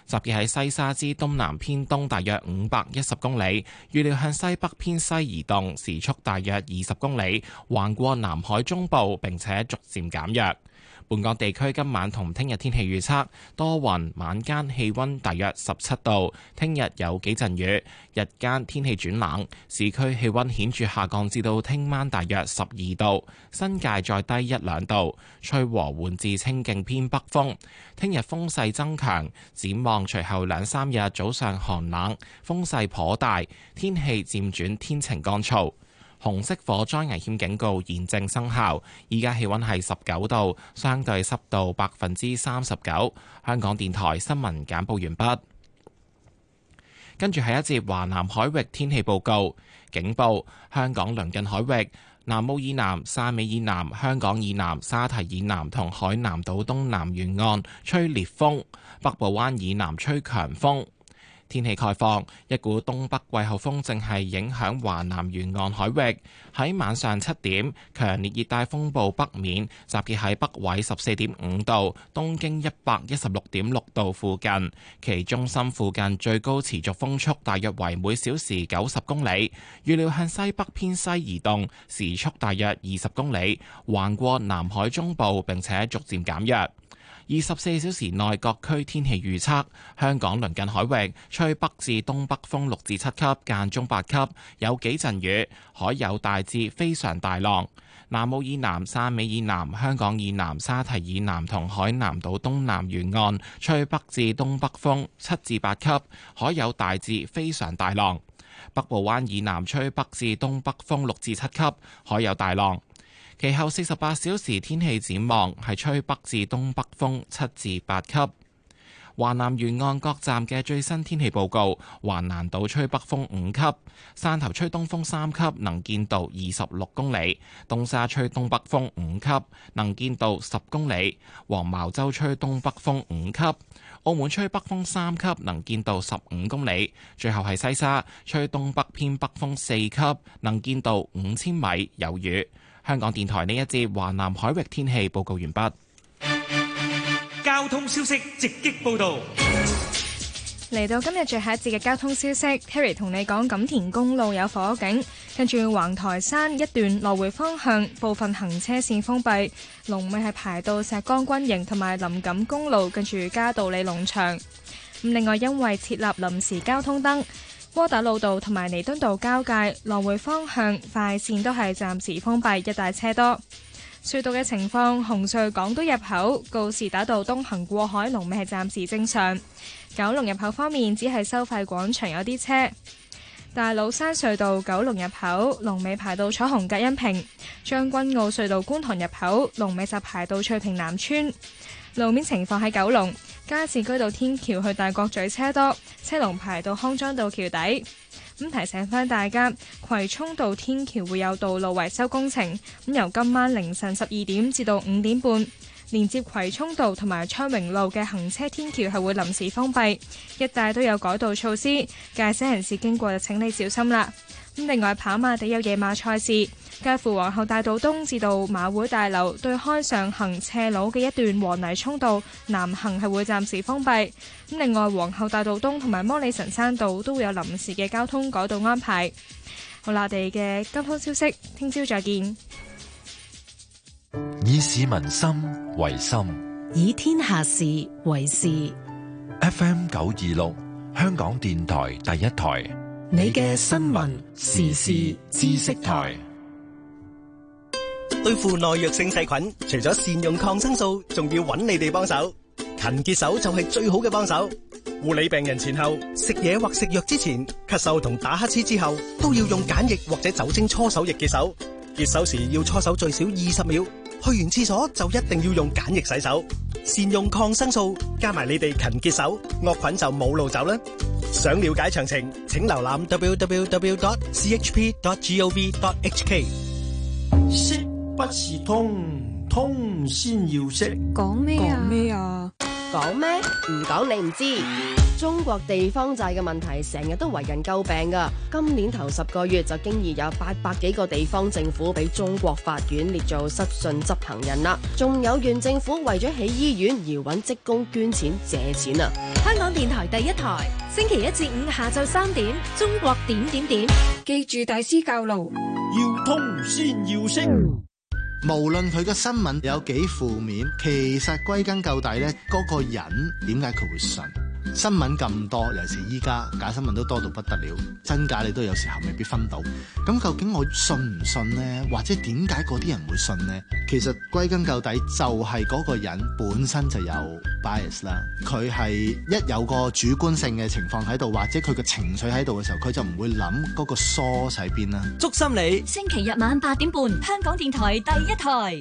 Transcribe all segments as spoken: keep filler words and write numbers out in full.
集結喺西沙之東南偏東大約五百一十公里，預料向西北偏西移動，時速大約二十公里，橫過南海中部，並且逐漸減弱。本港地區今晚同聽日天氣預測多雲，晚間氣溫大約十七度，聽日有幾陣雨，日間天氣轉冷，市區氣溫顯著下降至到聽晚大約十二度，新界再低一兩度，吹和緩至清勁偏北風。聽日風勢增強，展望隨後兩三日早上寒冷，風勢頗大，天氣漸轉天晴乾燥。紅色火災危險警告現正生效，依家氣溫係十九度，相對濕度百分之三十九。香港電台新聞簡報完畢。跟住係一節華南海域天氣報告，警報：香港鄰近海域、南澳以南、汕尾以南、香港以南、沙堤以南同海南島東南沿岸吹烈風，北部灣以南吹強風。天氣概況，一股東北季候風正係影響華南沿岸海域。喺晚上七點，強烈熱帶風暴北面集結喺北緯十四點五度、東經一百一十六點六度附近，其中心附近最高持續風速大約為每小時九十公里，預料向西北偏西移動，時速大約二十公里，橫過南海中部並且逐漸減弱。二十四小時內各區天氣預測：香港鄰近海域吹北至東北風六至七級，間中八級，有幾陣雨，海有大至非常大浪。南澳以南、汕尾以南、香港以南、沙堤以南同海南島東南沿岸吹北至東北風七至八級，海有大至非常大浪。北部灣以南吹北至東北風六至七級，海有大浪。其後四十八小時天氣展望係吹北至東北風七至八級。華南沿岸各站嘅最新天氣報告：華南島吹北風五級，汕頭吹東風三級，能見度二十六公里；東沙吹東北風五級，能見度十公里；黃茅洲吹東北風五級，澳門吹北風三級，能見度十五公里。最後係西沙吹東北偏北風四級，能見度五千米，有雨。香港電台呢一節華南海域天氣報告完畢。 交通消息直擊報道。 嚟到今日最後一節嘅交通消息 ，Terry 同你講錦田公路有火警，跟住橫台山一段來回方向部分行車線封閉，龍尾係排到石崗軍營同埋林錦公路，跟住嘉道理農場。咁另外因為設立臨時交通燈，窩打老道同埋彌敦道交界來回方向快線都係暫時封閉，一帶車多。隧道嘅情況，紅隧港島入口告士打道東行過海龍尾係暫時正常。九龍入口方面，只係收費廣場有啲車。大老山隧道九龍入口龍尾排到彩虹隔音屏。將軍澳隧道觀塘入口龍尾就排到翠屏南村。路面情況喺九龍加士居道天橋去大角咀車多，車龍排到康莊道橋底。咁提醒返大家，葵涌道天橋會有道路維修工程，咁由今晚凌晨十二點至到五點半，連接葵涌道同埋昌榮路嘅行車天橋係會臨時封閉，一帶都有改道措施，駕駛人士經過就請你小心啦。咁另外跑馬地有夜馬賽事，介乎皇后大道東至到馬會大樓對開上行斜路嘅一段黃泥涌道南行係會暫時封閉。咁另外皇后大道東同埋摩理臣山道都會有臨時嘅交通改道安排。好啦，我哋嘅交通消息，聽朝再見。 以市民心為心， 以天下事為事。 F M 九二六，香港電台第一台。 你嘅新聞時事知識台。 對付耐藥性細菌，除咗善用抗生素，仲要揾你哋幫手。勤潔手就係最好嘅幫手。護理病人前後食嘢或食藥之前，咳嗽同打乞嗤之後，都要用梘液或者酒精搓手液潔手。潔手時要搓手最少二十秒。去完廁所就一定要用梘液洗手。善用抗生素，加埋你哋勤潔手，惡菌就冇路走啦。想了解詳情，請瀏覽 double-u double-u double-u dot c h p dot gov dot h k。 識不是通，通先要識。 講咩啊？講咩啊？ 講咩？唔講你唔知。中國地方債嘅問題成日都為人詬病㗎。今年頭十個月就經已有八百幾個地方政府俾中國法院列做失信執行人啦。仲有縣政府為咗起醫院而揾職工捐錢借錢啊！ 香港電台第一台，星期一至五下晝三點，中國點點點，記住大師教路， 要通先要識。無論佢嘅新聞有幾負面，其實歸根究底呢，嗰個人點解佢會信？新聞咁多，尤其是依家假新聞都多到不得了，真假你都有時候未必分到。咁究竟我信唔信呢？或者點解嗰啲人會信呢？其實歸根究底就係嗰個人本身就有 bias 啦。佢係一有個主觀性嘅情況喺度，或者佢嘅情緒喺度嘅時候，佢就唔會諗嗰個 source 喺邊啦。 祝心理星期日晚八點半，香港電台第一台。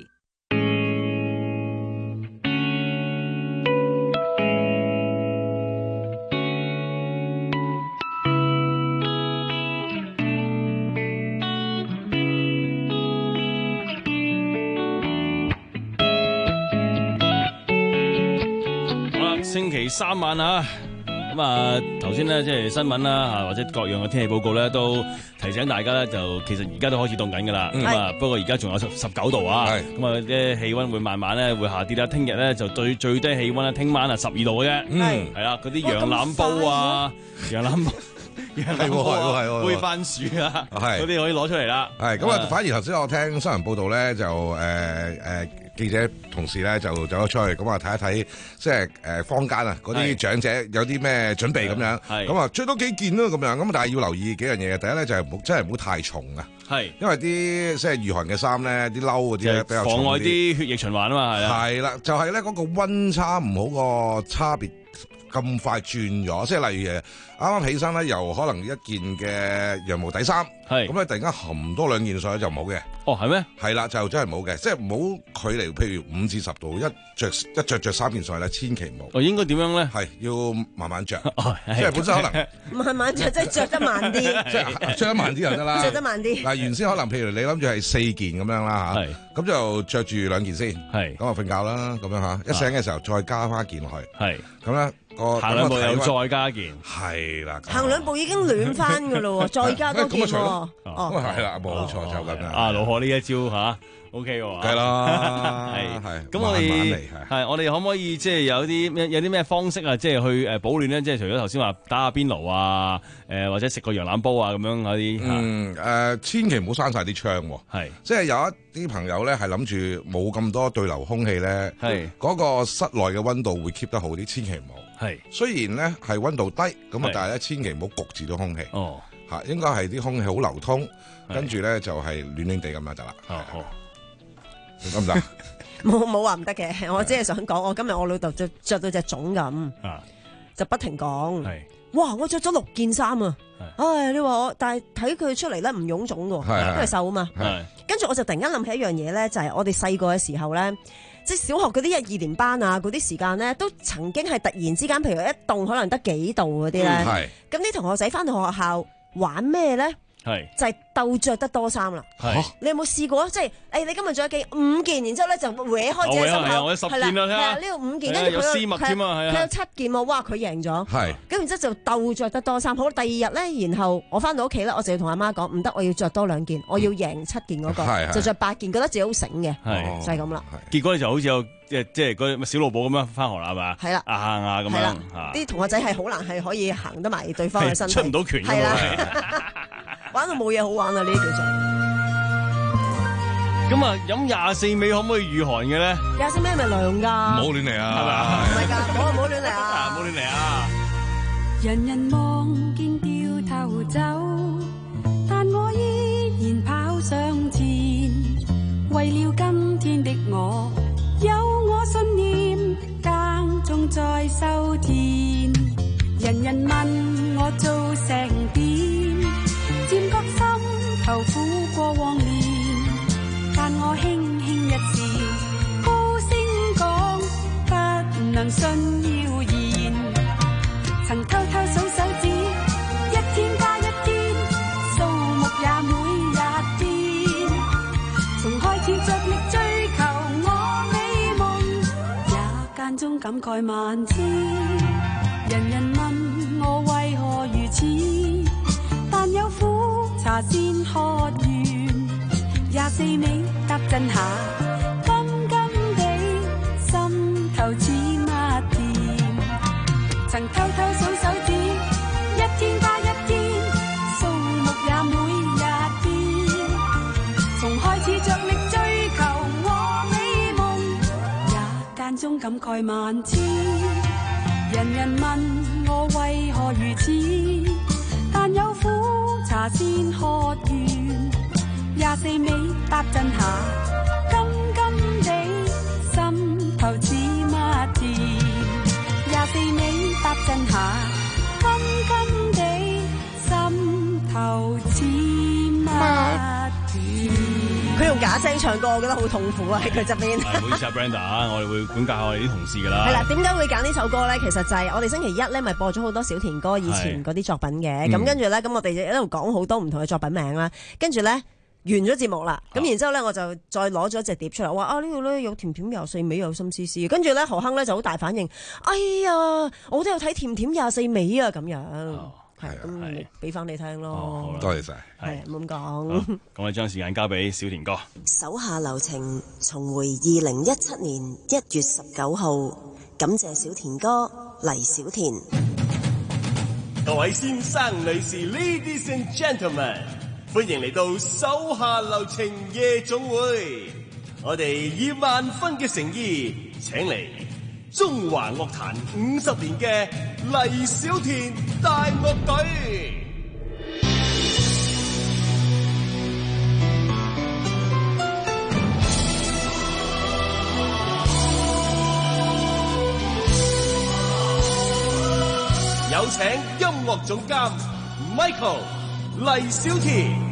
星期三晚啊，咁啊頭先咧即係新聞啦，啊或者各樣嘅天氣報告咧，都提醒大家咧，就其實而家都開始凍緊噶啦。咁啊，不過而家仲有十十九度啊，咁啊啲氣溫會慢慢咧會下跌啦。聽日咧就最最低氣溫咧，聽晚啊十二度嘅啫。嗯，係啦，嗰啲羊腩煲啊，羊腩煲。 係喎，係喎，係喎， 煨番薯啊， 係嗰啲可以攞出嚟啦。 係咁啊，反而頭先我聽新聞報道咧，就誒誒記者同事咧就走咗出去，咁啊睇一睇，即係誒坊間啊嗰啲長者有啲咩準備咁樣。係咁啊，最多幾件咯咁樣。咁但係要留意幾樣嘢嘅。第一咧就係唔好真係唔好太重啊。係，因為啲即係御寒嘅衫咧，啲褸嗰啲咧比較重啲，妨礙啲血液循環啊嘛。係啊。係啦，就係咧嗰個溫差唔好個差別咁快轉咗，即係例如誒啱啱起身咧，由可能一件嘅羊毛底衫，係咁咧突然間含多兩件上去就唔好嘅。哦，係咩？係啦，就真係冇嘅，即係唔好距離，譬如五至十度，一着一着着三件上去咧，千祈唔好。哦，應該點樣咧？係要慢慢着，即係本身可能慢慢着，即係着得慢啲， 即係着得慢啲就得啦。 着得慢啲。嗱， 原先可能譬如你諗住係四件咁樣啦嚇，咁就着住兩件先，係咁啊瞓覺啦，咁樣嚇，一醒嘅時候再加翻件落去，係咁咧。行兩步又再加件，係啦。 行兩步已經暖翻㗎咯喎，再加多件喎。哦， 係啦，冇錯就咁樣。 啊，老何呢一招嚇 ，OK 喎。 係啦，係係。 咁我哋係我哋可唔可以即係有啲咩有啲咩方式啊？即係去誒保暖咧？即係除咗頭先話打下邊爐啊，誒或者食個羊腩煲啊咁樣嗰啲。 嗯誒，千祈唔好閂晒啲窗喎。係，即係有一啲朋友咧係諗住冇咁多對流空氣咧，係嗰個室內嘅溫度會 keep 得好啲，千祈唔好。係，雖然咧係溫度低，咁啊，但係咧千祈唔好焗住咗空氣。哦，嚇，應該係啲空氣好流通，跟住咧就係暖暖地咁就得啦。哦，好，得唔得？ 冇冇話唔得嘅，我只係想講，我今日我老豆就着到隻粽咁，就不停講。係，哇！我着咗六件衫啊！唉，你話我，但係睇佢出嚟咧唔臃腫嘅，因為瘦啊嘛。係，跟住我就突然間諗起一樣嘢咧，就係我哋細個嘅時候咧。即係小學嗰啲一二年班啊，嗰啲時間咧，都曾經係突然之間，譬如一凍可能得幾度嗰啲咧。係。咁啲同學仔翻到學校玩咩咧？係。就係鬥着得多衫啦。係。你有冇試過啊？即係誒，你今日着咗幾五件，然之後咧就搲開自己心口。我十件啦，係啊，呢度五件，跟住佢有絲襪添啊，係啊。佢有七件喎，哇！佢贏咗。係。咁然之後就鬥着得多衫。好，第二日咧，然後我翻到屋企咧，我就要同阿媽講，唔得，我要着多兩件，我要贏七件嗰個，就着八件，覺得自己好醒嘅。係。就係咁啦。結果你就好似有。即係即係嗰小老母咁樣翻學啦，係嘛？係啦，啊啊咁樣， 啲同學仔係好難係可以行得埋對方嘅身體， 出唔到拳㗎嘛， 玩到冇嘢好玩啊！呢啲叫做。 咁啊，飲廿四味可唔可以御寒嘅咧？ 廿四味係咪涼㗎？ 唔好亂嚟啊！係嘛？ 唔係㗎，唔好唔好亂嚟啊！ 唔好亂嚟啊！ 人人望見掉頭走，但我依然跑上前。為了今天的我，有我信念，耕種在收田。人人問我做成點，漸覺心頭苦過往年。但我輕輕一笑，高聲講，不能信謠言。曾偷偷數手指，一天加一天，數目也每日變。從開始着力追求我美夢，也間中中感慨萬千。人人問我為何如此，但有苦茶先喝完，廿四味搭陣下，甘甘地心頭似蜜甜。曾偷偷數手指，一天加一天，數目也每日變。從開始着力追求和美夢，也間中感慨萬千。人人問我為何如此，但有苦茶先喝完，廿四味搭陣下，甘甘地心頭似蜜甜。廿四味搭陣下，甘甘地心頭似蜜甜。 佢用假聲唱歌，我覺得好痛苦啊！喺佢側邊。 唔好意思啊 ，Brenda 啊，我哋會管教下我哋啲同事㗎啦。 係啦，點解會揀呢首歌咧？其實就係我哋星期一咧，咪播咗好多小田哥以前嗰啲作品嘅。咁跟住咧，咁我哋就一路講好多唔同嘅作品名啦。跟住咧，完咗節目啦。咁然之後咧，我就再攞咗隻碟出嚟，話啊呢度咧有甜甜廿四味，有心思思。跟住咧，何鏗咧就好大反應。哎呀，我都有睇甜甜廿四味啊，咁樣。係咁，俾翻你聽咯。 多謝晒。 係咁講。 咁我哋將時間交俾小田哥。 手下留情，重回二零一七年一月十九號，感謝小田哥黎小田。 各位先生女士 ，Ladies and Gentlemen， 歡迎嚟到手下留情夜總會。我哋以萬分嘅誠意，請嚟中華樂壇五十年嘅黎小田大樂隊。有請音樂總監 Michael 黎小田。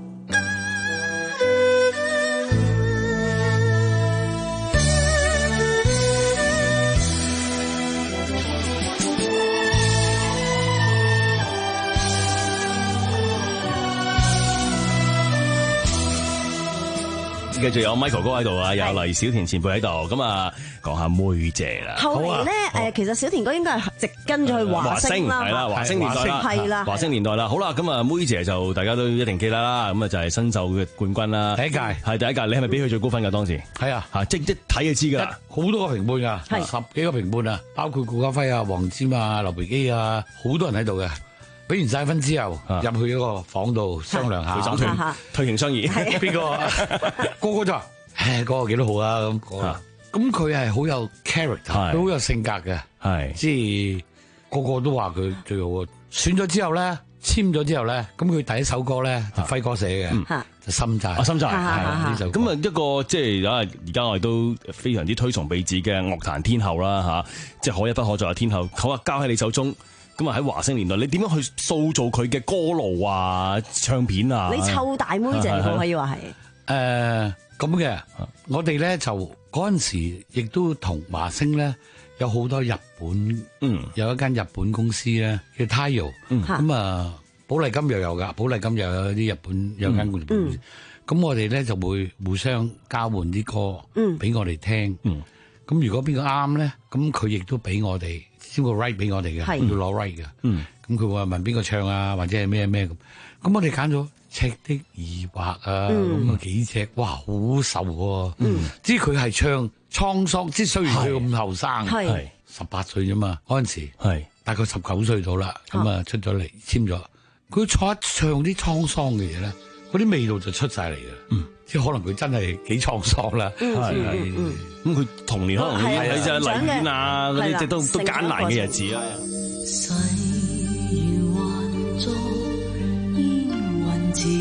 繼續有 Michael 哥喺度啊，有黎小田前輩喺度，咁啊講下妹姐啦。 後嚟咧，誒其實小田哥應該係直跟咗去華星啦， 係啦，華星年代啦， 係啦， 華星年代啦。好啦，咁啊妹姐就大家都一定記得啦，咁啊就係新秀嘅冠軍啦， 第一屆係第一屆，你係咪俾佢最高分㗎當時？ 係啊， 嚇即一睇就知㗎啦， 好多個評判㗎，十幾個評判啊，包括顧嘉輝啊、黃霑啊、劉培基啊，好多人喺度嘅。俾完晒分之後，入去嗰個房度商量下， 退團退庭商議， 邊個個個就話：唉，嗰個幾多號啊？咁咁佢係好有 character，佢好有性格嘅，係即係個個都話佢最好啊！選咗之後咧，簽咗之後咧，咁佢第一首歌咧就輝哥寫嘅，就心債。啊， 心債係呢首。咁啊一個即係啊，而家我哋都非常之推崇備至嘅樂壇天后啦嚇，即係可一不可再嘅天后。好啊，交喺你手中。咁啊喺華星年代，你點樣去塑造佢嘅歌路啊、唱片啊？ 你湊大妹姐可以話係誒咁嘅。我哋咧就嗰陣時亦都同華星咧有好多日本，嗯，有一間日本公司咧叫 Tayo，咁啊寶麗金又有噶，寶麗金又有啲日本有間公司。咁、嗯、我哋咧就會互相交換啲歌，嗯，俾我哋聽。嗯，咁如果邊個啱咧，咁佢亦都俾我哋。先個 right 俾我哋嘅，要攞 right 嘅。嗯，咁佢會問邊個唱啊，或者係咩咩咁。咁我哋揀咗赤的疑惑啊，咁啊幾隻，哇，好受喎。嗯，即係佢係唱滄桑，即係雖然佢咁後生，係十八歲啫嘛，嗰陣時係大概十九歲到啦，咁啊出咗嚟簽咗。佢坐一唱啲滄桑嘅嘢咧，嗰啲味道就出晒嚟嘅。嗯。即係可能佢真係幾滄桑啦，係係咁佢童年可能喺隻荔園啊嗰啲，即都都艱難嘅日子啊。 世如幻作煙雲字，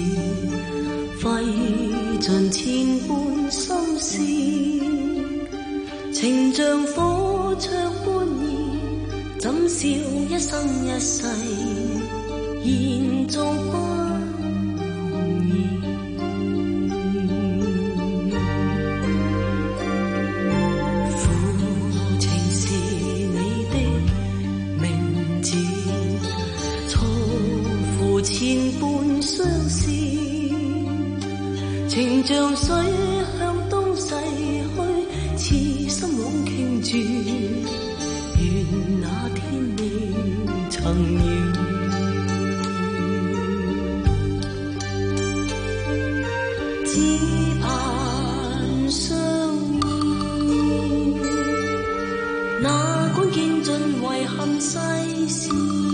費盡千般心事，情像火灼般熱，怎笑一生一世，延續不。千般相思，情像水向東逝去，痴心枉傾盡住，願那天未曾遠。只盼相依，哪管見盡遺憾世事。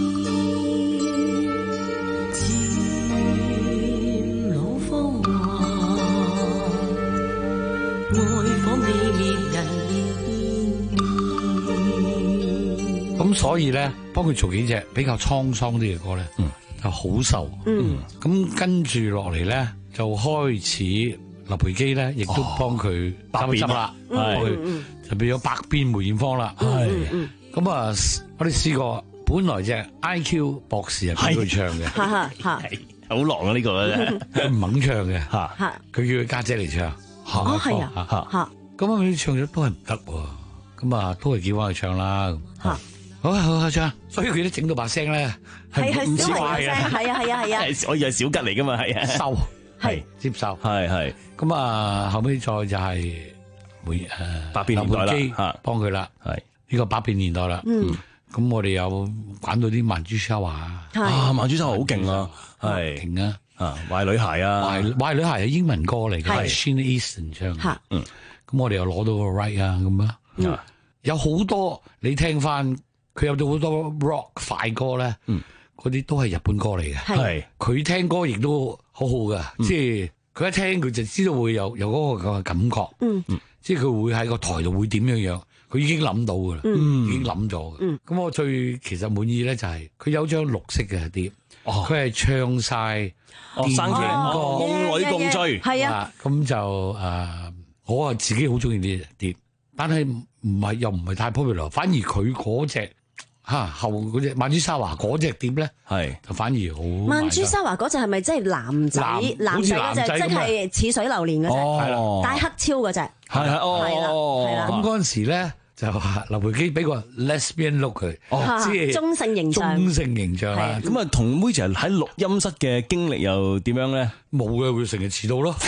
咁所以咧，幫佢做幾隻比較滄桑啲嘅歌咧，嗯、就好受。嗯，咁跟住落嚟咧，就開始劉培基咧，亦都幫佢執一執啦，係就變咗百變梅艷芳啦。係咁啊！我哋試過，本來隻 I Q 博士係俾佢唱嘅， 係好狼啊呢個咧， 佢唔肯唱嘅嚇，佢叫佢家姐嚟唱。 哦，係啊，嚇咁啊！佢唱咗都係唔得喎，咁啊都係叫翻佢唱啦。嚇好啊好啊唱，所以佢都整到把聲咧係唔似怪嘅， 係啊係啊係啊， 可以係小吉嚟噶嘛，係啊， 收係接受，係係咁啊，後尾再就係梅誒百變年代啦， 幫佢啦，係呢個百變年代啦。嗯，咁我哋有玩到啲曼珠沙華啊，曼珠沙華好勁啊，係勁啊啊，壞女孩啊， 壞壞女孩係英文歌嚟嘅，係 Sheena Easton 唱嘅。嗯，咁我哋又攞到個 right 啊，咁啊，有好多你聽翻。佢有到好多 rock 快歌咧，嗰啲都係日本歌嚟嘅。係佢聽歌亦都好好噶，即係佢一聽佢就知道會有有嗰個嘅感覺。嗯，即係佢會喺個台度會點樣樣，佢已經諗到噶啦，已經諗咗嘅。咁我最其實滿意咧就係佢有張綠色嘅碟，佢係唱晒電影歌《 夢裏共醉》。 係啊， 咁就誒，我啊自己好中意呢隻碟，但係唔係又唔係太 popular，反而佢嗰隻。嚇後嗰隻曼珠沙華嗰隻碟咧，係就反而好。 曼珠沙華嗰隻係咪即係男仔男仔嗰隻，即係似水流年嗰隻，係啦，戴黑超嗰隻， 係係哦，係啦係啦。咁嗰陣時咧就劉培基俾個 lesbian look 佢， 即係中性形象， 中性形象啦。 咁啊，同妹姐喺錄音室嘅經歷又點樣咧？ 冇嘅，佢成日遲到咯。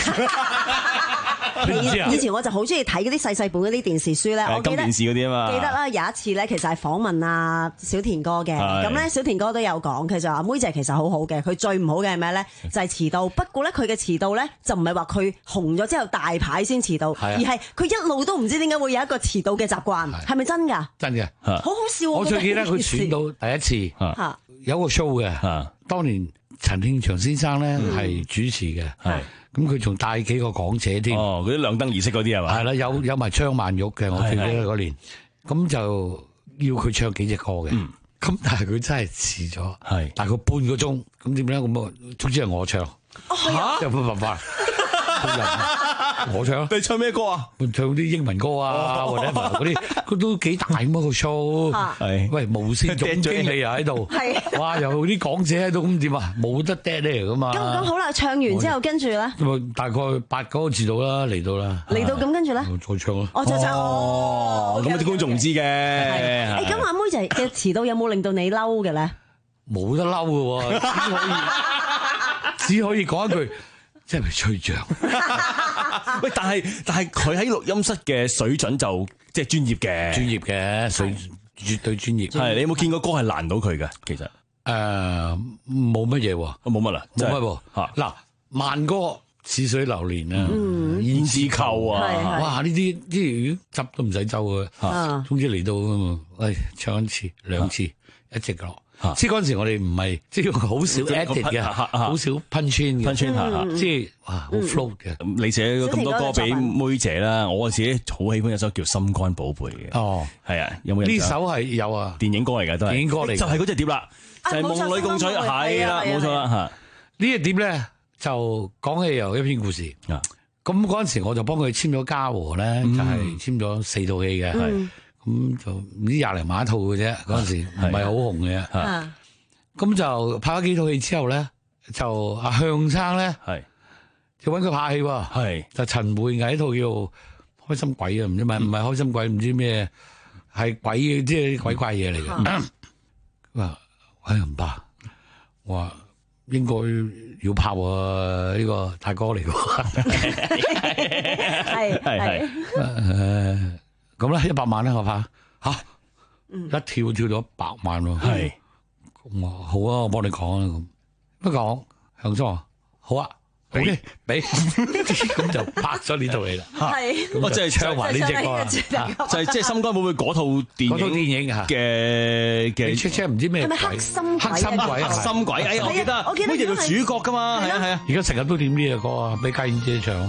以前我就好中意睇嗰啲細細本嗰啲電視書咧，我記得電視嗰啲啊嘛， 記得啦有一次咧，其實係訪問阿小田哥嘅，咁咧小田哥都有講，佢就話妹姐其實好好嘅，佢最唔好嘅係咩咧？就係遲到。不過咧佢嘅遲到咧就唔係話佢紅咗之後大牌先遲到，而係佢一路都唔知點解會有一個遲到嘅習慣，係咪真㗎？ 真嘅， 好好笑。 我最記得佢選到第一次，有個 show 嘅，當年陳慶祥先生咧係主持嘅，係。咁佢仲帶幾個講者添， 哦，嗰啲亮燈儀式嗰啲係嘛？ 係啦，有有埋張曼玉嘅，我記得嗰年，咁就要佢唱幾隻歌嘅，咁但係佢真係遲咗，係大概半個鐘，咁點咧？咁啊，總之係我唱，嚇，有冇辦法？我唱， 你唱咩歌啊？ 唱啲英文歌啊，或者嗰啲，佢都幾大咁個 show。係，喂，無線總經理又喺度，哇，又啲講者喺度，咁點啊？冇得 dead 嚟噶嘛。 咁咁好啦，唱完之後跟住咧， 咁大概八九個字到啦，嚟到啦。 嚟到咁跟住咧， 再唱咯。 我再唱。 哦，咁啲觀眾唔知嘅。 誒，咁阿妹仔嘅遲到有冇令到你嬲嘅咧？ 冇得嬲嘅喎，只可以只可以講一句。即係咪吹脹？ 喂，但係但係佢喺錄音室嘅水準就即係專業嘅， 專業嘅水絕對專業。 係你有冇見過歌係難到佢嘅？其實誒冇乜嘢喎， 冇乜啦， 冇乜喎。嗱，慢歌似水流年啊，胭脂扣啊，哇！呢啲呢啲執都唔使周嘅，總之嚟到啊嘛，喂，唱一次兩次一直落。即係嗰陣時，我哋唔係即係好少 edit 嘅，好少 punch in 嘅，即係哇好 flow 嘅。 你寫咁多歌俾妹姐啦，我自己好喜歡一首叫《心肝寶貝》嘅。哦，係啊，有冇印象？ 呢首係有啊， 電影歌嚟嘅都係。電影歌嚟，就係嗰隻碟啦，就係《夢裏共醉》。係啦，冇錯啦嚇。 呢隻碟咧就講起又一篇故事。咁嗰陣時我就幫佢簽咗嘉禾咧，就係簽咗四套戲嘅。咁就唔知廿零萬一套嘅啫，嗰陣時唔係好紅嘅。咁就拍咗幾套戲之後咧，就阿向生咧，就揾佢拍戲喎。就陳慧藝一套叫《開心鬼》啊，唔知咪唔係開心鬼，唔知咩係鬼，即係鬼怪嘢嚟嘅。佢話：哎唔怕，我話應該要拍喎，呢個大哥嚟嘅。係係係。 咁咧一百萬咧我怕嚇，一跳跳到一百萬喎。 係， 我好啊，我幫你講啊咁。不過向叔話好啊。俾俾咁就拍咗呢套戲啦， 係咁即係唱埋呢隻歌啦， 就係即係心肝寶貝嗰套電嗰套電影嘅嘅 check check 唔知咩係咪黑心鬼？ 黑心鬼， 黑心鬼，哎我記得， 我記得好似做主角噶嘛，係啊係啊， 而家成日都點呢隻歌啊，俾家燕姐唱。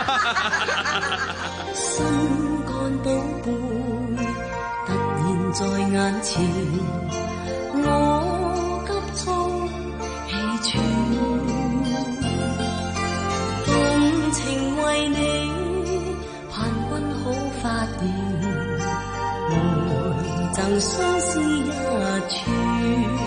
心肝寶貝突然在眼前，我急促氣喘。動情為你，盼君好發現，來贈相思一串。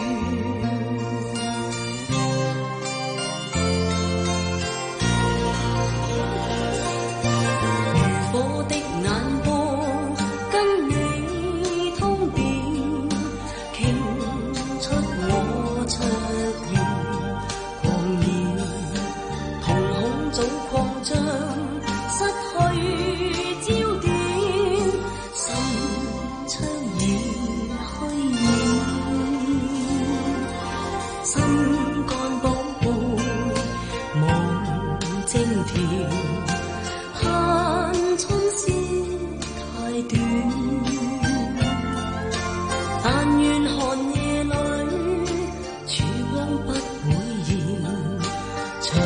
如火的眼波，跟你通電，傾出我灼熱狂言。早擴張，失去焦點，心窗已虛掩，心肝寶貝望晶甜，盼春宵太短，但願寒夜裏曙光不會現，長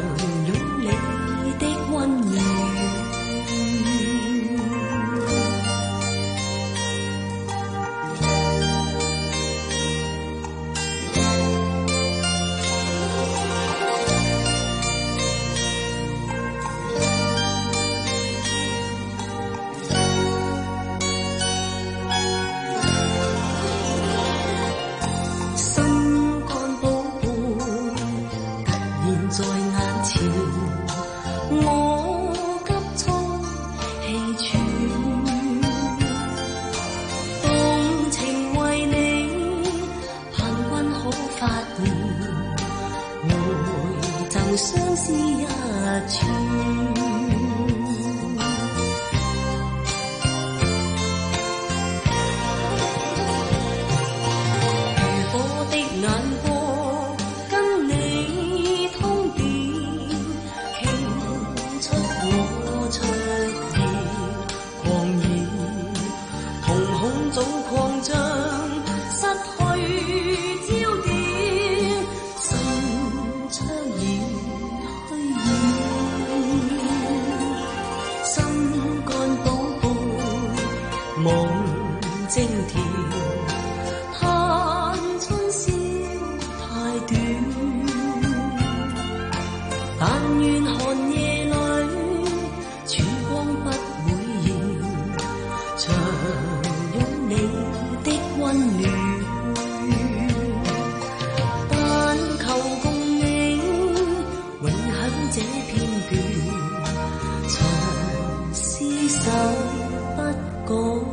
相思一串，如火的眼波，跟你通電，傾出我灼熱狂言，瞳孔早擴張，失去焦點，心窗已望晶甜，盼春宵太短，但願寒夜裏曙光不會現，長擁你的溫暖，但求共你永享這片段，長廝守不改。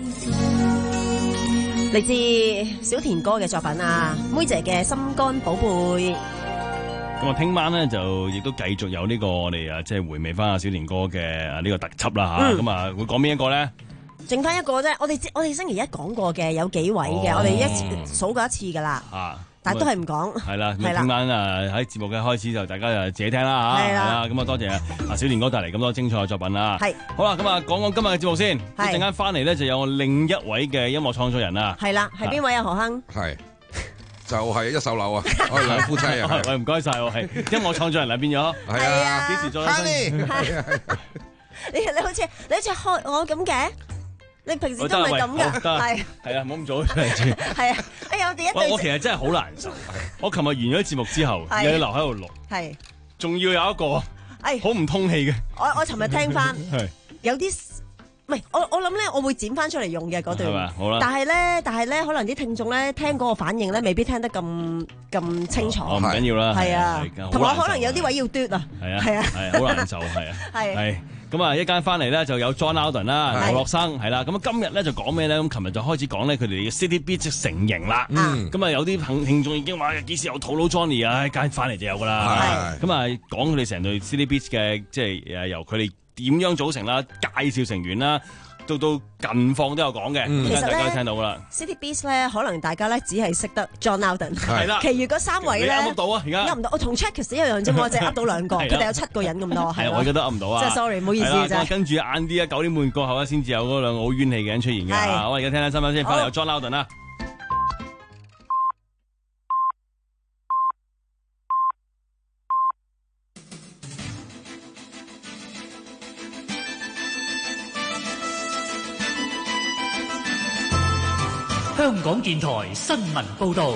嚟自小田哥嘅作品啊，妹姐嘅心肝寶貝。 咁啊，聽晚咧就亦都繼續有呢個我哋啊，即係回味翻阿小田哥嘅啊呢個特輯啦吓。咁啊，會講邊一個咧？ 剩翻一個啫。我哋我哋星期一講過嘅有幾位嘅，我哋一數過一次噶啦。啊！但都係唔講。 係啦，咁聽晚啊喺節目嘅開始就大家就自己聽啦嚇。係啦，咁啊多謝啊小田哥帶嚟咁多精彩嘅作品啦。係。好啦，咁啊講講今日嘅節目先。係。一陣間翻嚟咧就有另一位嘅音樂創作人啊。 係啦，係邊位啊？何亨。 係。就係一手樓啊！我哋兩夫妻啊。 喂，唔該晒喎，係音樂創作人嚟變咗。 係啊。 幾時再一新？ 你你好似你好似開我咁嘅。你平時都唔係咁噶，係係啊，唔好咁早出嚟住。 係啊，哎呀，我哋一對。 我其實真係好難受。我琴日完咗節目之後，又要留喺度錄， 係， 仲要有一個，哎，好唔通氣嘅。 我我尋日聽翻，係有啲，唔係我我諗咧，我會剪翻出嚟用嘅嗰段。係嘛，好啦。但係咧，但係咧，可能啲聽眾咧聽嗰個反應咧，未必聽得咁咁清楚。 哦，唔緊要啦。 係啊，同埋可能有啲位要嘟啊。 係啊，係啊，係好難受，係啊，係。咁啊，一間翻嚟咧就有 John Alden 啦，劉樂生係啦。咁啊，今日咧就講咩咧？咁琴日就開始講咧，佢哋嘅 City Beat 成型啦。咁啊，有啲聽聽眾已經話幾時有土佬 Johnny 啊？間翻嚟就有噶啦。咁啊，講佢哋成隊 City Beat 嘅，即係誒由佢哋點樣組成啦，介紹成員啦， 到到近況都有講嘅， 其實大家都聽到噶啦。 City Beats 咧，可能大家咧只係識得 John Loudon， 係啦， 其餘嗰三位咧噏唔到啊，而家噏唔到。我同 Checkers 一樣啫嘛，我淨係噏到兩個，佢哋有七個人咁多，係我覺得噏唔到啊。 即係 sorry，唔好意思啫。 跟住晏啲啊，九點半過後咧，先至有嗰兩個好冤氣嘅人出現嘅。我而家聽聽新聞先，翻嚟有 John Loudon 啦。 香港電台新聞報導，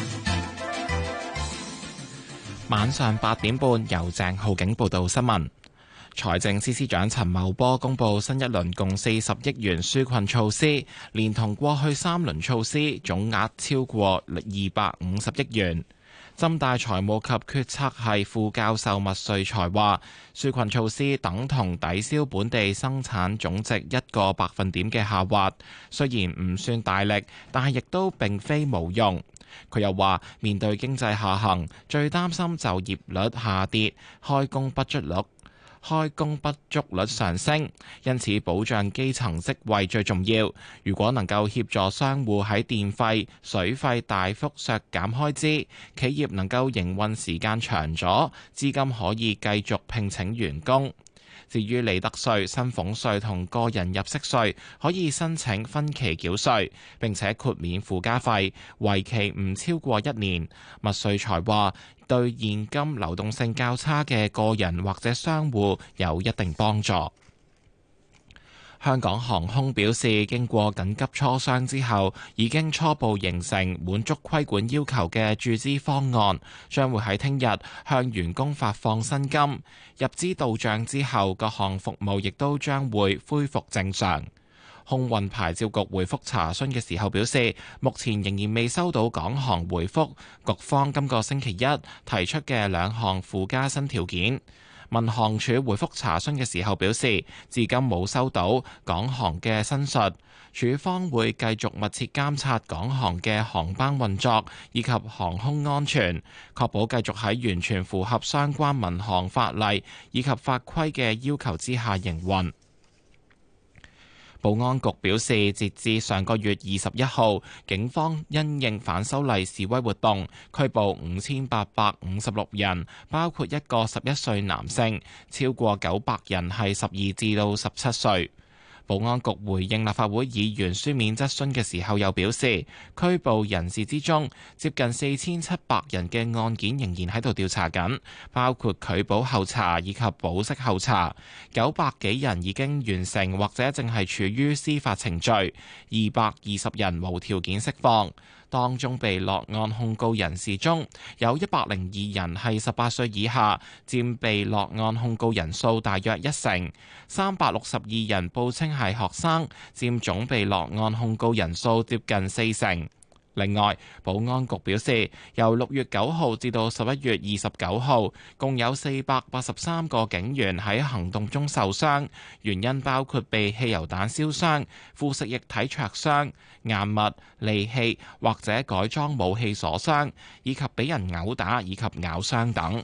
晚上八點半由鄭浩景報道新聞。財政司司長陳茂波公布新一輪共四十億元紓困措施，連同過去三輪措施，總額超過二百五十億元。浸大財務及決策系副教授麥瑞才話，紓困措施等同抵消本地生產總值一個百分點嘅下滑，雖然唔算大力，但係亦都並非無用。佢又話，面對經濟下行，最擔心就業率下跌，開工不足率開工不足率上升，因此保障基層職位最重要。如果能夠協助商戶喺電費、水費大幅削減開支，企業能夠營運時間長咗，資金可以繼續聘請員工。至於利得稅、薪俸稅同個人入息稅，可以申請分期繳稅，並且豁免附加費，為期唔超過一年。麥瑞才話，對現金流動性較差嘅個人或者商戶有一定幫助。香港航空表示，經過緊急磋商之後，已經初步形成滿足規管要求嘅注資方案，將會喺聽日向員工發放薪金。入資到帳之後，各項服務亦都將會恢復正常。空運牌照局回覆查詢嘅時候表示，目前仍然未收到港航回覆局方今個星期一提出嘅兩項附加新條件。民航處回覆查詢嘅時候表示，至今冇收到港航嘅申述，處方會繼續密切監察港航嘅航班運作以及航空安全，確保繼續喺完全符合相關民航法例以及法規嘅要求之下營運。保安局表示，截至上個月二十一號，警方因應反修例示威活動，拘捕五千八百五十六人，包括一個十一歲男性，超過九百人係十二至到十七歲。保安局回應立法會議員書面質詢嘅時候，又表示，拘捕人士之中，接近四千七百人嘅案件仍然喺度調查緊，包括拒保候查以及保釋候查。九百幾人已經完成或者正係處於司法程序，二百二十人無條件釋放。當中被落案控告人士中，有一百零二人係十八歲以下，佔被落案控告人數大約一成。三百六十二人報稱係學生，佔總被落案控告人數接近四成。另外，保安局表示，由六月九號至到十一月二十九號，共有四百八十三個警員喺行動中受傷，原因包括被汽油彈燒傷、腐蝕液體灼傷、硬物、利器或者改裝武器所傷，以及俾人毆打以及咬傷等。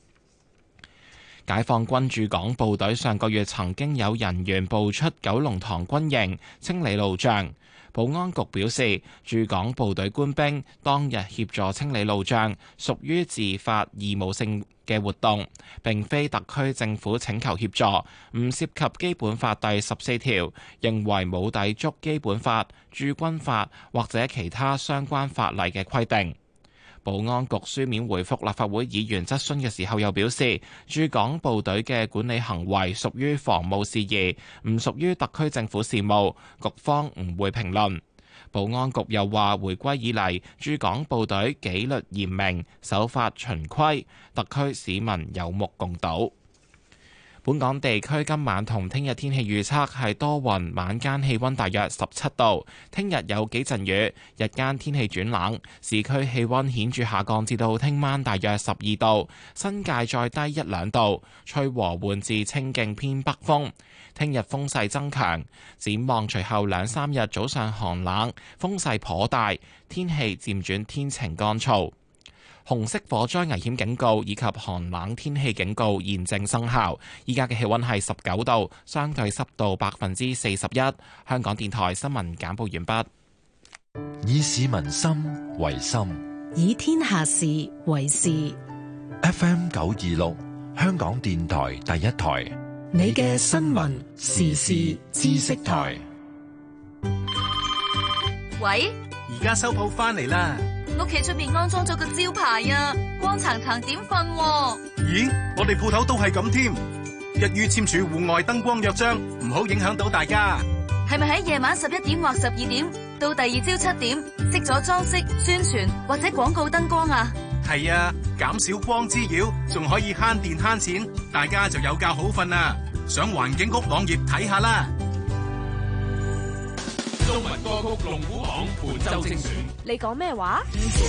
解放軍駐港部隊上個月曾經有人員步出九龍塘軍營清理路障。保安局表示，駐港部隊官兵當日協助清理路障，屬於自發義務性嘅活動，並非特區政府請求協助，唔涉及基本法第十四條，認為冇抵觸基本法、駐軍法或者其他相關法例嘅規定。保安局書面回覆立法會議員質詢嘅時候，又表示，駐港部隊嘅管理行為屬於防務事宜，唔屬於特區政府事務，局方唔會評論。保安局又話，回歸以嚟，駐港部隊紀律嚴明，守法循規，特區市民有目共睹。本港地區今晚同聽日天氣預測係多雲，晚間氣溫大約十七度。聽日有幾陣雨，日間天氣轉冷，市區氣溫顯著下降至到聽晚大約十二度，新界再低一兩度，吹和緩至清勁偏北風。聽日風勢增強，展望隨後兩三日早上寒冷，風勢頗大，天氣漸轉天晴乾燥。 紅色火災危險警告以及寒冷天氣警告現正生效。依家嘅氣溫係十九度，相對濕度百分之四十一。香港電台新聞簡報完畢。 以市民心為心， 以天下事為事。 F M 九二六，香港電台第一台， 你嘅新聞時事知識台。 喂， 而家收鋪翻嚟啦。 屋企出面安裝咗個招牌啊，光層層點瞓？ 咦，我哋鋪頭都係咁添。一於簽署戶外燈光約章，唔好影響到大家。 係咪喺夜晚十一點或十二點到第二朝七點熄咗裝飾、宣傳或者廣告燈光啊？ 係啊，減少光滋擾，仲可以慳電慳錢，大家就有覺好瞓啦。上環境局網頁睇下啦。 中文歌曲龍虎榜本周精選。 你講咩話？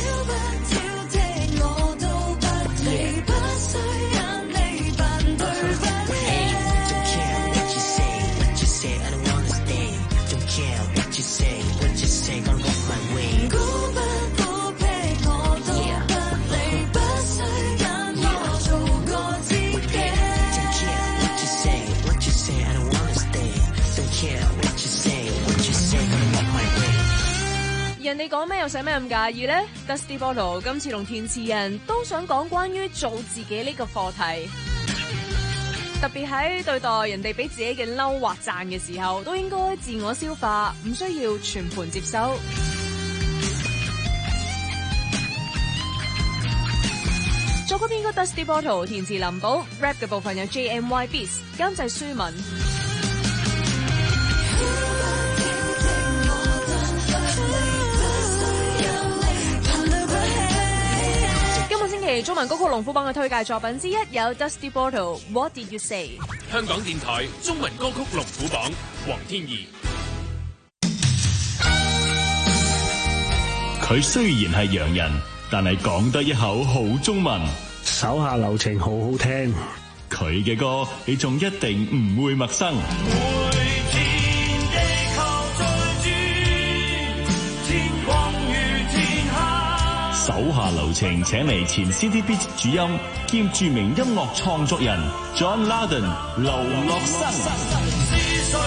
人哋講咩又使咩咁介意呢？ Dusty Bottle 今次同填詞人都想講關於做自己呢個課題，特別喺對待人哋俾自己嘅嬲或讚嘅時候，都應該自我消化，唔需要全盤接收。作曲編歌 Dusty Bottle， 填詞林寶 ，rap 嘅部分有 J M Y Beats， 監製舒文。中文歌曲龍虎榜嘅推介作品之一有 Dusty Bottle，What Did You Say？ 香港電台中文歌曲龍虎榜，黃天怡。 佢雖然係洋人，但係講得一口好中文。 手下留情好好聽， 佢嘅歌你仲一定唔會陌生。手下留情，請嚟前 City Beat 主音兼著名音樂創作人 John Lydon 劉樂生。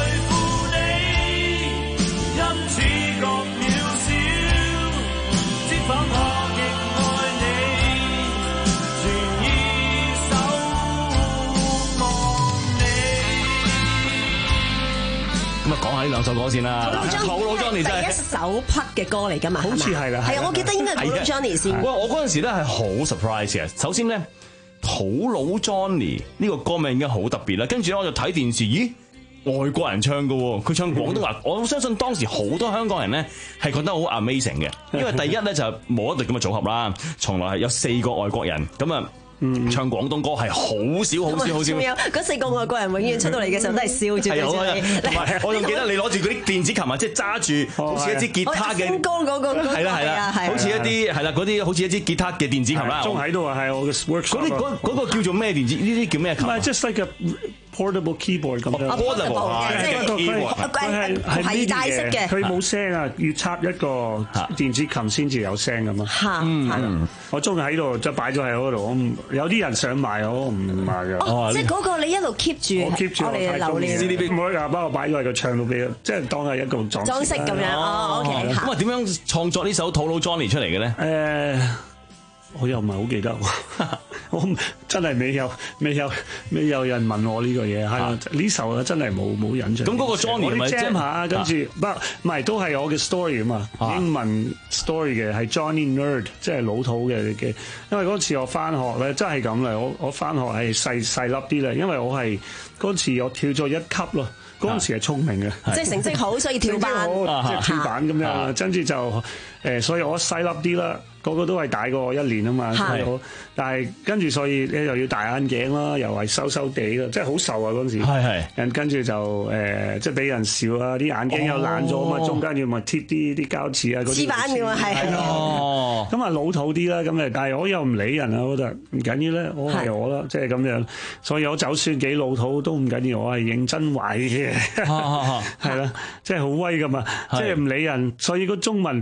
咁啊，講下呢兩首歌先啦。 土佬 Johnny 真係第一首匹嘅歌嚟㗎嘛， 好似係啦。 係啊，我記得應該係土佬 Johnny 先。 喂，我嗰陣時咧係好 surprise 嘅。首先咧，土佬 Johnny 呢個歌名已經好特別啦。跟住咧，我就睇電視，咦，外國人唱㗎喎，佢唱廣東話。我相信當時好多香港人咧係覺得好 amazing 嘅，因為第一咧就冇一隊咁嘅組合啦，從來係有四個外國人咁啊。嗯、唱廣東歌係好少好少好少， 嗰四個外國人永遠出到嚟嘅時候都係笑住。係啊， 同埋我仲記得你攞住嗰啲電子琴啊，即係揸住好似一支吉他嘅。 風光嗰個係啦係啦，好似一啲係啦嗰啲好似一支吉他嘅電子琴啦。 仲喺度啊，係我嘅 workshop。 嗰啲嗰個叫做咩電子？呢啲叫咩琴？ 唔係，即係 like a portable keyboard 咁樣。 portable 即係佢係係帶式嘅，佢冇聲啊，要插一個電子琴先至有聲咁啊。嗯，我中意喺度，即係擺咗喺嗰度。我唔有啲人想買，我唔買嘅。 哦，即係嗰個你一路 keep 住， 我 keep 住， 我哋留念。 唔好啊，幫我擺咗喺個唱度俾，即係當係一個裝裝飾咁樣。哦 ，OK。 咁啊，點樣創作呢首土佬 Johnny 出嚟嘅咧？ 誒，我又唔係好記得，我真係未有未有未有人問我呢個嘢，係啊，呢首啊真係冇冇印象。 咁嗰個 Johnny 咪 jam 下，跟住不唔係都係我嘅 story 啊嘛，英文 story 嘅係 Johnny Nerd， 即係老土嘅嘅。因為嗰次我翻學咧，真係咁啦，我我翻學係細細粒啲啦，因為我係嗰次我跳咗一級咯。嗰陣時係聰明嘅， 即係成績好，所以跳班， 即係跳板咁樣。跟住就誒，所以我細粒啲啦，個個都係大過我一年啊嘛。但係跟住所以咧又要戴眼鏡啦，又係瘦瘦地嘅，即係好瘦啊嗰陣時。係係。人跟住就誒，即係俾人笑啊！啲眼鏡又爛咗啊嘛，中間要咪貼啲啲膠紙啊嗰啲。 黐板嘅嘛係。 哦。咁啊老土啲啦，咁誒，但係我又唔理人啊，我覺得唔緊要咧，我係我啦，即係咁樣。所以我就算幾老土都唔緊要，我係認真壞嘅。係啦，即係好威噶嘛，即係唔理人，所以個中文同英文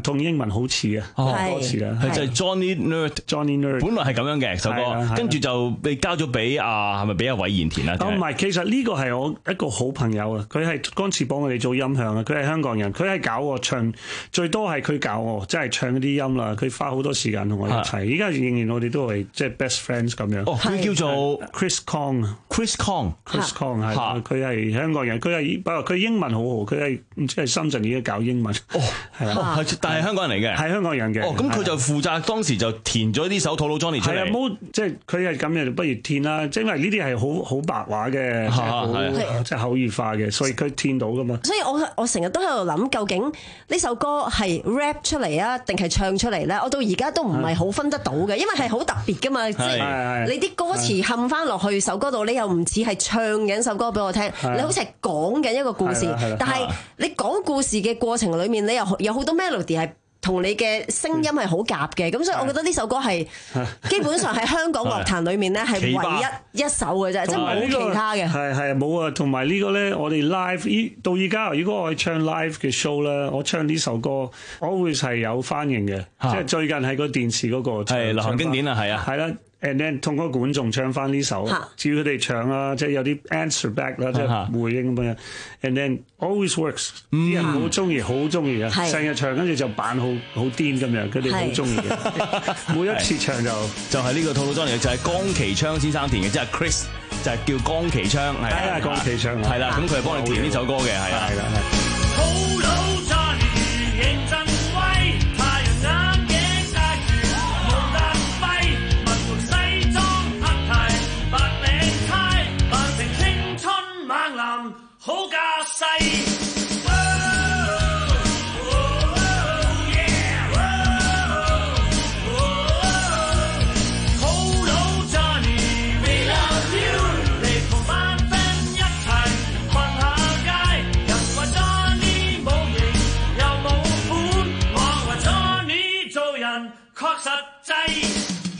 好似啊， 歌詞啊， 係就係 Johnny Nerd，Johnny Nerd， 本來係咁樣嘅首歌，跟住就被交咗俾啊，係咪俾阿韋賢填啊？ 唔係，其實呢個係我一個好朋友啊，佢係嗰陣時幫我哋做音響啊，佢係香港人，佢係教我唱，最多係佢教我，即係唱啲音啦，佢花好多時間同我一齊。依家仍然我哋都係即係 best friends 咁樣。 哦，佢叫做 Chris Kong，Chris Kong，Chris Kong 係佢係香港人，佢係不過佢英文好好，佢係唔知係深圳已經教英文。 哦，係啊，但係香港人嚟嘅， 係香港人嘅。 哦，咁佢就負責當時就填咗呢首《土佬 Johnny》出嚟。 係啊，冇即係佢係咁樣，就不如填啦。即係因為呢啲係好好白話嘅，即係好即係口語化嘅，所以佢填到噶嘛。 所以我我成日都喺度諗，究竟呢首歌係 rap 出嚟啊，定係唱出嚟咧？我到而家都唔係好分得到嘅，因為係好特別噶嘛。即係你啲歌詞冚翻落去首歌度，你又唔似係唱緊首歌俾我聽，你好似係講緊一個故事。但係你講故事嘅過程裏面，你又有好多 melody 係同你嘅聲音係好夾嘅，咁所以我覺得呢首歌係基本上喺香港樂壇裏面咧係唯一一首嘅啫，即係冇其他嘅。 係係冇啊，同埋呢個咧，我哋 live 依到而家，如果我唱 live 嘅 show 咧，我唱呢首歌，我會係有反應嘅，即係最近喺個電視嗰個係流行經典啊，係啊， 係啦。and then 同個觀眾唱翻呢首，只要佢哋唱啦，即係有啲 answer back 啦，即係回應咁樣。and then always works，啲人好中意，好中意啊！成日唱跟住就扮好好癲咁樣，佢哋好中意嘅。每一次唱就就係呢個土佬 Johnny，就係江其昌先生填嘅，即係 Chris 就係叫江其昌，係啊，江其昌係啦，咁佢係幫你填呢首歌嘅，係啊，係啦，係。 土佬 Johnny 認真威，太陽眼鏡戴住冇得揮，文服西裝黑呔白領呔，扮成青春猛男好架勢。確實際。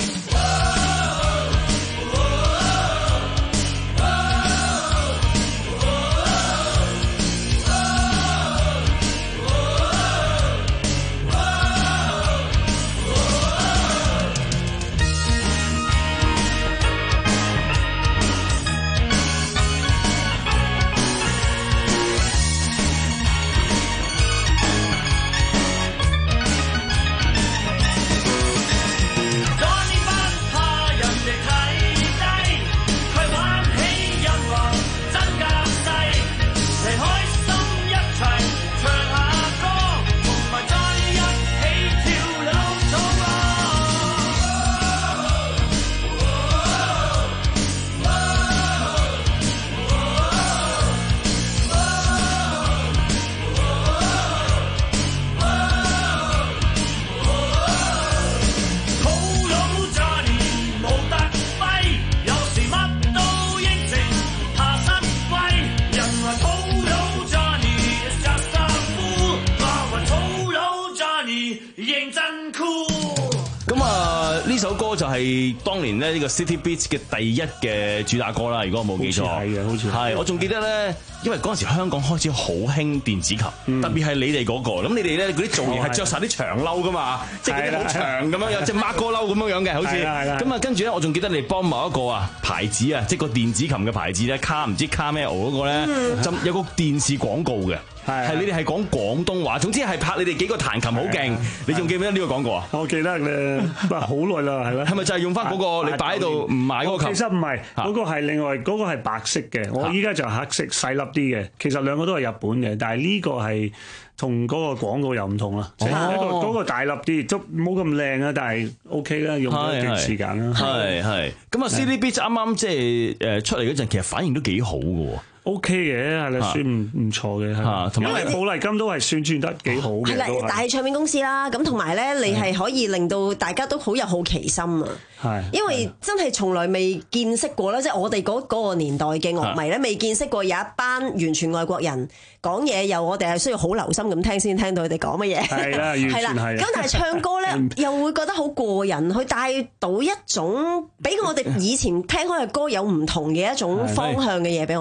就係當年咧呢個 City Beats 嘅第一嘅主打歌啦，如果我冇記錯， 係嘅，好似係。我仲記得咧，因為嗰陣時香港開始好興電子琴，嗯、特別係你哋嗰、嗰個。咁你哋咧嗰啲造型係着晒啲長褸噶嘛，即係嗰啲好長咁樣，有隻孖哥褸咁樣樣嘅，好似。咁啊，跟住咧，我仲記得你幫某一個啊牌子啊，即係個電子琴嘅牌子咧，卡唔知卡咩嗰個咧，就有個電視廣告嘅。係你哋係講廣東話，總之係拍你哋幾個彈琴好勁，你仲記唔記得呢個廣告啊？ 我記得咧，好耐啦，係咪？ 係咪就係用翻嗰個你擺喺度唔買嗰個琴？ 其實唔係，嗰個係另外嗰個係白色嘅，我依家就黑色細粒啲嘅。其實兩個都係日本嘅，但係呢個係同嗰個廣告又唔同啦。即係一個嗰個大粒啲，都冇咁靚啊，但係 OK 啦，用咗一段時間啦。 係係。咁啊，City Beats啱啱即係誒出嚟嗰陣，其實反應都幾好嘅。 O K 嘅，係啦，算唔唔錯嘅，係。因為寶麗金都係宣傳得幾好嘅。係啦， 大唱片公司啦，咁同埋咧，你係可以令到大家都好有好奇心啊。係。因為真係從來未見識過啦，即係我哋嗰嗰個年代嘅樂迷咧，未見識過有一班完全外國人講嘢，又我哋係需要好留心咁聽先聽到佢哋講乜嘢。 係啦，完全係。 咁但係唱歌咧，又會覺得好過癮，去帶到一種比我哋以前聽開嘅歌有唔同嘅一種方向嘅嘢俾我哋。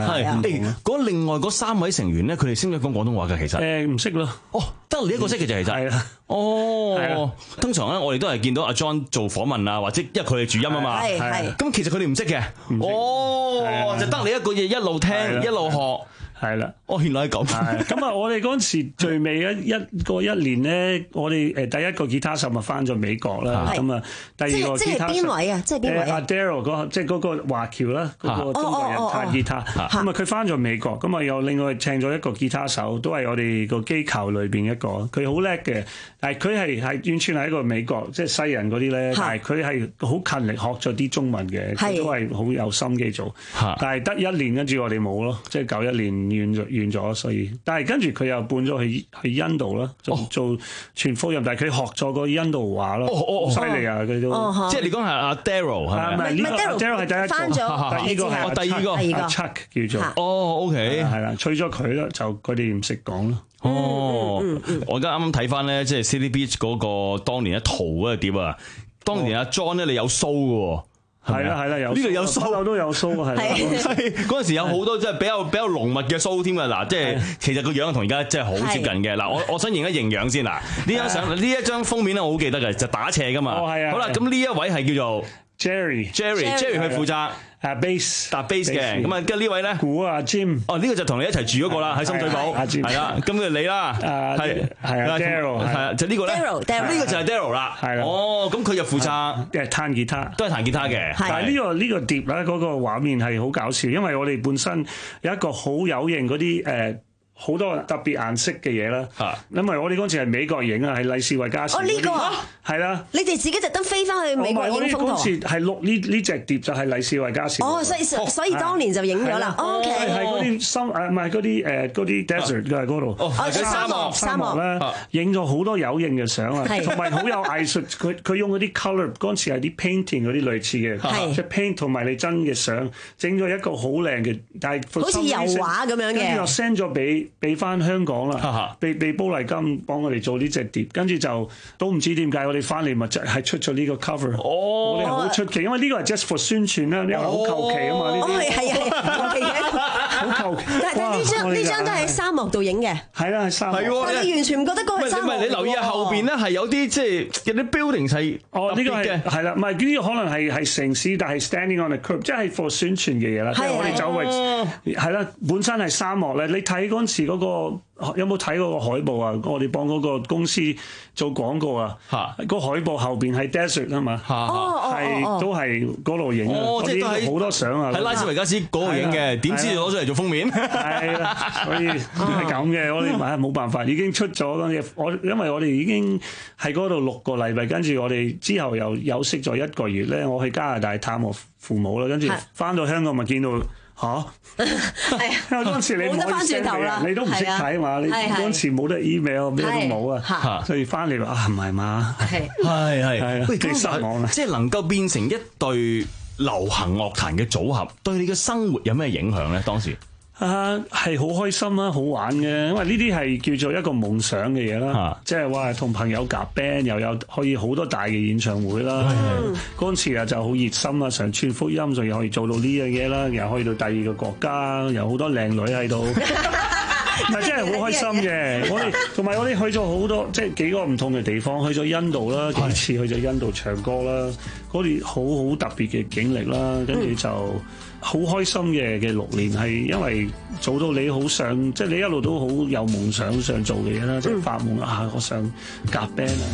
係啊。 誒，嗰另外嗰三位成員咧，佢哋識唔識講廣東話㗎？其實誒唔識咯。 哦，得你一個識嘅就係其實。 係啦。 哦。通常咧，我哋都係見到阿 John 做訪問啊，或者因為佢哋主音啊嘛。 係係。 咁其實佢哋唔識嘅。哦。就得你一個嘢一路聽一路學。 係啦， 哦，原來係咁。 咁啊，我哋嗰陣時最尾一一個一年咧，我哋誒第一個吉他手咪翻咗美國啦。咁啊，第二個吉他手即係邊位啊？即係邊位啊？ 阿 Daryl 嗰即係嗰個華僑啦，嗰個中國人彈吉他。咁啊，佢翻咗美國，咁啊又另外請咗一個吉他手，都係我哋個機構裏邊一個。佢好叻嘅，但係佢係係完全係一個美國即係西人嗰啲咧，但係佢係好勤力學咗啲中文嘅，佢都係好有心機做。但係得一年跟住我哋冇咯，即係九一年。完咗，完咗，所以，但係跟住佢又搬咗去去印度啦，做做傳福音，但係佢學咗個印度話咯，好犀利啊！佢都， 即係你講係阿 Daryl 係咪？ 唔係呢個 Daryl 係第一個， 翻咗， 第二個係第二個阿 Chuck 叫做。 哦 ，OK， 係啦，除咗佢咧，就佢哋唔識講咯。 哦，我而家啱啱睇翻咧，即係 City Beach 嗰個當年一圖嗰個碟啊，當年阿 John 咧，你有 show 嘅喎。 係啦係啦，有呢度有鬚都有鬚係。 係嗰陣時有好多即係比較比較濃密嘅鬚添啊！嗱，即係其實個樣同而家真係好接近嘅。嗱，我我想認一認樣先嗱，呢張相呢一張封面咧，我好記得嘅，就打斜噶嘛。 哦係啊。 好啦，咁呢一位係叫做 Jerry，Jerry，Jerry 去負責啊 bass 搭 bass 嘅。咁啊，跟呢位咧， 鼓啊 Jim。 哦，呢個就同你一齊住嗰個啦，喺深水埗。係啦，咁就你啦。係係啊 Daryl 係啊，就呢個咧。 Daryl，Daryl 呢個就係 Daryl 啦。係啦。哦，咁佢就負責誒彈吉他， 都係彈吉他嘅。 但係呢個呢個碟咧，嗰個畫面係好搞笑，因為我哋本身有一個好有型嗰啲誒。好多特別顏色嘅嘢啦，因為我哋嗰陣時係美國影啊，係麗士維加斯。 哦，呢個啊， 係啦。 你哋自己特登飛翻去美國影風圖。 我哋嗰時係錄呢呢隻碟就係麗士維加斯。 哦，所以所以當年就影咗啦。O K。 係嗰啲深誒唔係嗰啲誒嗰啲 desert 嘅嗰度。 哦，沙漠沙漠咧，影咗好多有型嘅相啊，同埋好有藝術。佢佢用嗰啲 colour 嗰陣時係啲 painting 嗰啲類似嘅，即係 paint 同埋你真嘅相，整咗一個好靚嘅，但係好似油畫咁樣嘅。 跟住我 send 咗俾俾翻香港。講啦，被被寶麗金幫我哋做呢隻碟，跟住就都唔知點解我哋翻嚟咪就係出咗呢個 cover， 哦， 我哋好出奇，因為呢個係 just for 宣傳啦，因為好求其啊嘛，呢啲係係係好求其。 但係呢張呢張都喺沙漠度影嘅， 係啦，係沙漠。 但係你完全唔覺得嗰個係沙漠。 唔係你留意下後邊咧，係有啲即係有啲 building 係哦，呢個係係啦，唔係呢個可能係係城市，但係 standing on a curb，即係 for 宣傳嘅嘢啦。即係我哋周圍係啦，本身係沙漠咧，你睇嗰陣時嗰個。有冇睇過個海報啊？我哋幫嗰個公司做廣告啊，個海報後邊係 desert 啊嘛，係都係嗰度影啊，我哋好多相啊， 喺拉斯維加斯嗰度影嘅，點知攞出嚟做封面？ 係啦，所以係咁嘅，我哋咪冇辦法，已經出咗嗰啲，我因為我哋已經喺嗰度六個禮拜，跟住我哋之後又休息咗一個月咧，我去加拿大探我父母啦，跟住翻到香港咪見到。嚇！因為嗰陣時你冇得翻轉頭啦，你都唔識睇嘛，你嗰陣時冇得 email，咩都冇啊，所以翻嚟話啊唔係嘛， 係係係， 喂幾失望啊！ 即係能夠變成一隊流行樂壇嘅組合，對你嘅生活有咩影響咧？當時？ 啊，係好開心啦，好玩嘅，因為呢啲係叫做一個夢想嘅嘢啦，即係話同朋友夾 band 又有可以好多大嘅演唱會啦。嗰陣時啊就好熱心啊，常傳福音，仲又可以做到呢樣嘢啦，又去到第二個國家，有好多靚女喺度，係真係好開心嘅。我哋同埋我哋去咗好多即係幾個唔同嘅地方，去咗印度啦，幾次去咗印度唱歌啦，嗰啲好好特別嘅經歷啦，跟住就。好開心嘅嘅六年係因為做到你好想，即係你一路都好有夢想想做嘅嘢啦，即係發夢啊！我想夾 band 啊！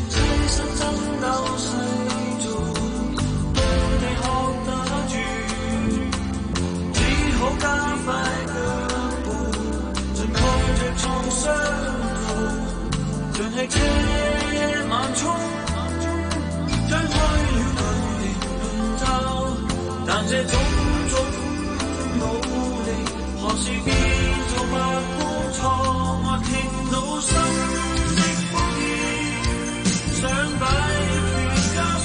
何時變做百般錯，我聽到心的呼應，想擺脫枷鎖。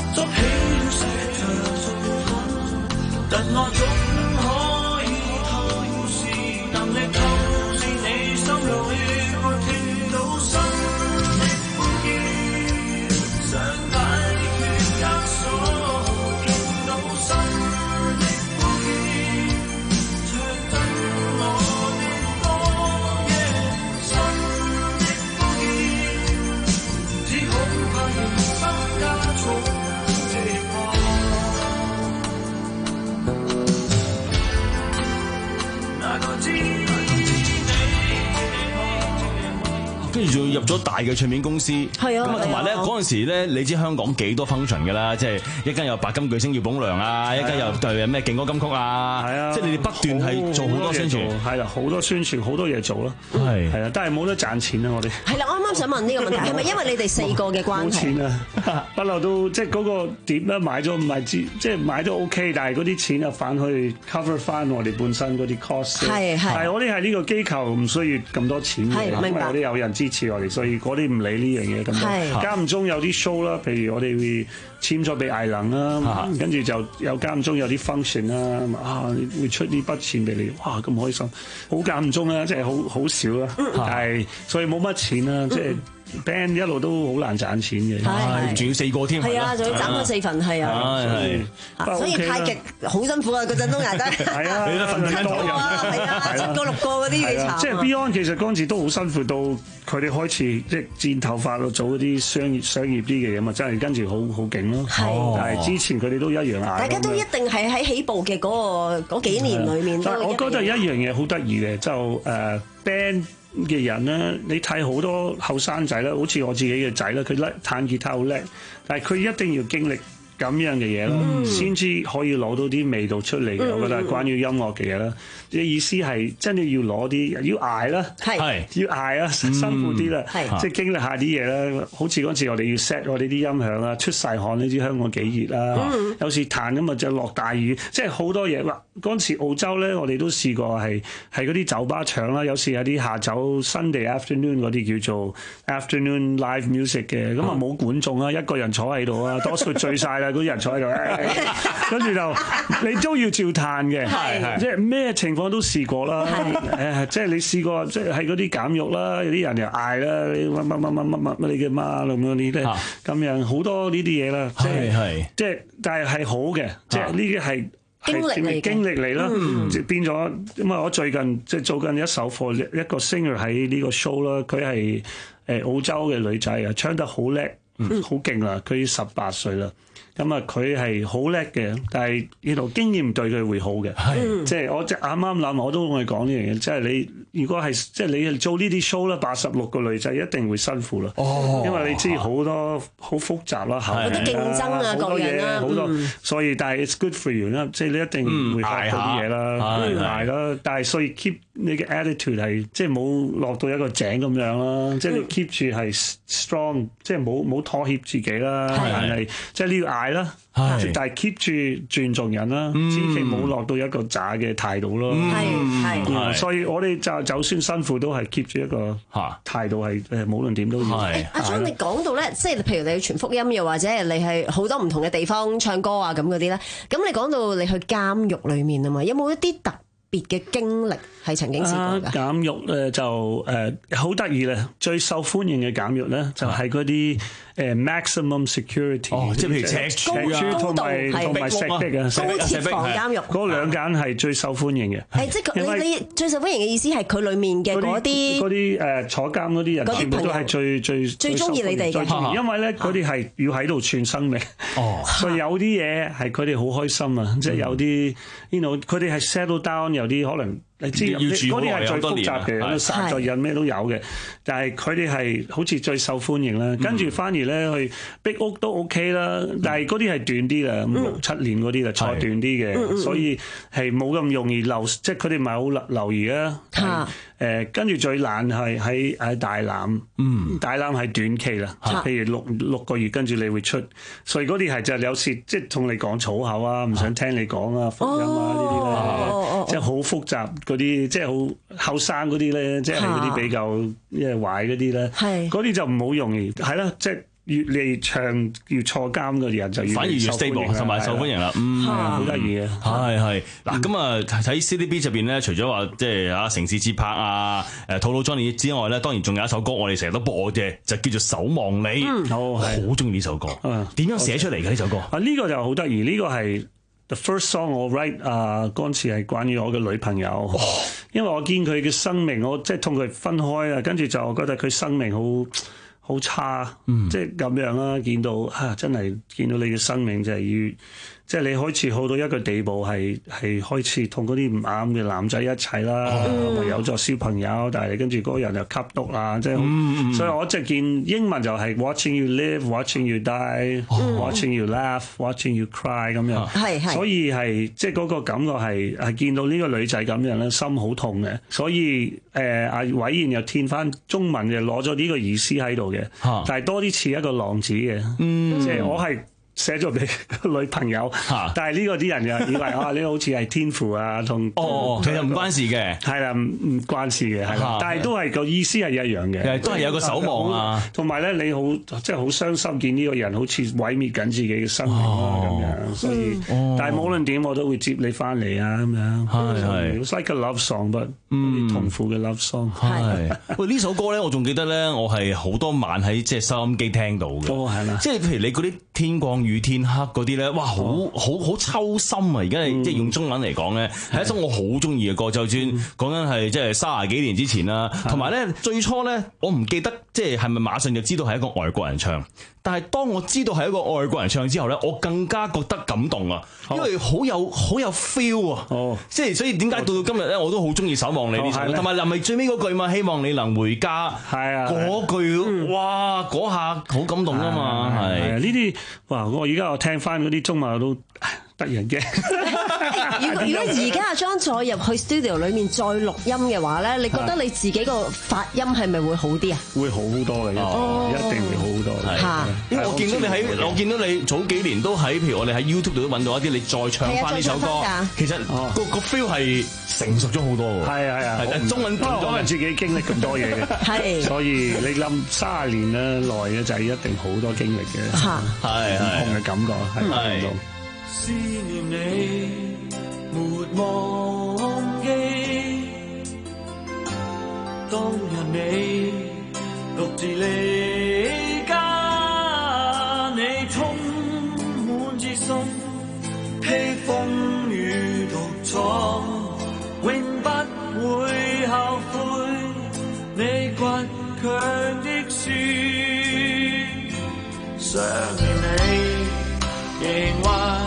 築起了石像送分，但我總可以透視能力透視你心裏會聽到心的呼叫，想解決枷鎖，見到心的呼叫，唱真我的歌嘅心的呼叫，只恐怕人生加重這個。 跟住仲要入咗大嘅唱片公司， 係啊， 咁啊，同埋咧嗰陣時咧，你知香港幾多 function 㗎啦，即係一間有白金巨星要捧糧啊，一間又對咩勁歌金曲啊，係啊，即係你哋不斷係做好多宣傳， 係啦，好多宣傳，好多嘢做咯， 係係啊，但係冇得賺錢啊，我哋係啦，我啱啱想問呢個問題，係咪因為你哋四個嘅關係？ 冇錢啊，不嬲都即係嗰個碟咧買咗唔係知，即係買咗 OK，但係嗰啲錢啊反去 cover 翻我哋本身嗰啲 cost。係係，但係我哋係呢個機構唔需要咁多錢嘅，因為我哋有人支持我哋，所以嗰啲唔理呢樣嘢咁多。間唔中有啲 show 啦，譬如我哋會簽咗俾藝能啦，跟住就有間唔中有啲 function 啦，啊會出呢筆錢俾你，哇咁開心，好間唔中啦，即係好好少啦，但係所以冇乜錢啦，即係。band 一路都好難賺錢嘅， 係仲要四個添， 係啊，仲要斬開四份，係啊，係，所以太極好辛苦啊！嗰陣都捱得， 係啊，你都瞓得多啊，係啊，七個六個嗰啲幾慘。 即係 Beyond 其實嗰陣時都好辛苦，到佢哋開始即係剪頭髮咯，做嗰啲商業商業啲嘅嘢嘛，真係跟住好好勁咯。係，但係之前佢哋都一樣捱。 大家都一定係喺起步嘅嗰個嗰幾年裏面。 但係我覺得一樣嘢好得意嘅，就誒 band嘅人咧，你睇好多後生仔啦，好似我自己嘅仔啦，佢叻彈吉他好叻，但係佢一定要經歷咁樣嘅嘢咯，先至、嗯、可以攞到啲味道出嚟嘅。嗯、我覺得係關於音樂嘅嘢啦。嘅意思係真係要攞啲，要捱啦，係要捱啊，辛苦啲啦，即係經歷下啲嘢啦。好似嗰陣時我哋要 set 我哋啲音響啦，出晒汗，你知香港幾熱啦。嗯、有時彈咁啊就落大雨，即係好多嘢。哇！嗰陣時澳洲咧，我哋都試過係係嗰啲酒吧唱啦，有時有啲下晝 Sunday afternoon 嗰啲叫做 afternoon live music 嘅，咁啊冇觀眾啊，一個人坐喺度啊，多數醉晒啦，嗰啲人坐喺度，跟住就你都要照彈嘅，即係咩情況都試過啦。誒，即係你試過，即係喺嗰啲監獄啦，有啲人又嗌啦，你乜乜乜乜乜乜你嘅媽咁樣呢啲，咁樣好多呢啲嘢啦。即係即係，但係係好嘅，即係呢啲係。 經歷嚟經歷嚟啦，即係、嗯、變咗。咁啊，我最近即係做緊一首課，一個 singer 喺呢個 show 啦。佢係誒澳洲嘅女仔啊，唱得好叻，好勁啦。佢十八歲啦。咁啊，佢係好叻嘅，但係呢度經驗對佢會好嘅。係，即係我即係啱啱諗，我都同佢講呢樣嘢，即係你如果係即係你做呢啲 show 啦，八十六個女仔一定會辛苦啦。哦，因為你知好多好複雜啦， 嗰啲競爭啊，各樣啦， 好多，所以但係 it's good for you 啦，即係你一定會學到啲嘢啦，捱啦。但係所以 keep 你嘅 attitude 係即係冇落到一個井咁樣啦，即係你 keep 住係 strong，即係冇冇妥協自己啦，係即係你要捱啦，但係 keep 住尊重人啦，千祈冇落到一個渣嘅態度咯。係係，所以我哋就就算辛苦都係 keep 住一個態度係誒，無論點都要。 阿張，你講到咧，即係譬如你去傳福音，又或者係你係好多唔同嘅地方唱歌啊咁嗰啲咧，咁你講到你去監獄裏面啊嘛，有冇一啲特別嘅經歷係曾經試過㗎？ 監獄咧就誒好得意咧，最受歡迎嘅監獄咧就係嗰啲誒 maximum security， 哦，即係譬如赤柱同埋同埋石壁啊， 高設防監獄嗰兩間係最受歡迎嘅。 係即係你你最受歡迎嘅意思係佢裡面嘅嗰啲嗰啲誒坐監嗰啲人，全部都係最最最中意你哋嘅， 因為咧嗰啲係要喺度傳生命，哦，所以有啲嘢係佢哋好開心啊，即係有啲 you know 佢哋係 settle down，有啲可能。你知嗰啲係最複雜嘅，殺咗人咩都有嘅，但係佢哋係好似最受歡迎啦。跟住反而咧去逼屋都 OK 啦，但係嗰啲係短啲啦，六七年嗰啲啦，坐短啲嘅，所以係冇咁容易留，即係佢哋唔係好留意啊。誒，跟住最難係喺喺大欖，大欖係短期啦，譬如六六個月，跟住你會出，所以嗰啲係就有時即係同你講粗口啊，唔想聽你講啊，福音啊呢啲咧，即係好複雜。嗰啲即係好後生嗰啲咧，即係嗰啲比較即係壞嗰啲咧，嗰啲就唔好容易係啦，即係越嚟長要坐監嘅人就越反而越 stable 同埋受歡迎啦。嗯， 好得意嘅。 係係嗱，咁啊喺 C D B 入邊咧，除咗話即係啊城市節拍啊、誒吐露 Johnny 之外咧，當然仲有一首歌我哋成日都播嘅，就叫做守望你。 好好中意呢首歌。點樣寫出嚟嘅呢首歌？ 啊呢個就好得意，呢個係 the first song 我 write 啊嗰陣時係關於我嘅女朋友，因為我見佢嘅生命，我即係同佢分開啊，跟住就我覺得佢生命好好差，即係咁樣啦。見到啊，真係見到你嘅生命就係要，即係你開始好到一個地步，係係開始同嗰啲唔啱嘅男仔一齊啦，嗯、有咗小朋友，但係跟住嗰個人又吸毒啦，即係，嗯、所以我即係見英文就係 watching you live, watching you die,、嗯、watching you laugh, watching you cry 咁樣，係係，所以係即係嗰個感覺係係見到呢個女仔咁樣咧，心好痛嘅，所以誒阿偉賢又填翻中文嘅，攞咗呢個意思喺度嘅，啊、但係多啲似一個浪子嘅，嗯、即係我係。寫咗俾個女朋友，但係呢個啲人又以為啊，呢個好似係天賦啊，同哦，其實唔關事嘅， 係啦，唔唔關事嘅，係啦，但係都係個意思係一樣嘅， 都係有個守望啊， 同埋咧你好即係好傷心見呢個人好似毀滅緊自己嘅生命啊咁樣，所以但係無論點我都會接你翻嚟啊咁樣，係係，It's like a love song，but 嗯痛苦嘅 love song， 係喂呢首歌咧，我仲記得咧，我係好多晚喺即係收音機聽到嘅， 哦係啦， 即係譬如你嗰啲天光與天黑嗰啲咧，哇，好好好抽心啊！而家係即係用中文嚟講咧，係一首我好中意嘅歌。就算講緊係即係三十幾年之前啦，同埋咧最初咧，我唔記得即係係咪馬上就知道係一個外國人唱。但係當我知道係一個外國人唱之後咧，我更加覺得感動啊！因為好有好有 feel 啊！哦，即係所以點解到到今日咧，我都好中意守望你呢首，同埋臨尾最尾嗰句嘛，希望你能回家。係啊，嗰句哇，嗰下好感動啊嘛，係呢啲哇！我而家我聽翻嗰啲中文都得人驚。 如果如果而家阿張再入去 studio 裏面再錄音嘅話咧，你覺得你自己個發音係咪會好啲啊？ 會好好多嘅，一定會好好多。 係，因為我見到你喺，我見到你早幾年都喺，譬如我哋喺 YouTube 度都揾到一啲，你再唱翻呢首歌，其實個個 feel 係成熟咗好多喎。係啊係啊，係中文可能自己經歷咁多嘢嘅，係，所以你諗三十年咧內嘅就係一定好多經歷嘅，係係唔同嘅感覺係。 思念你沒忘記，當日你獨自離家，你充滿自信，披風雨獨闖，永不會後悔你倔強的說，想念你仍懷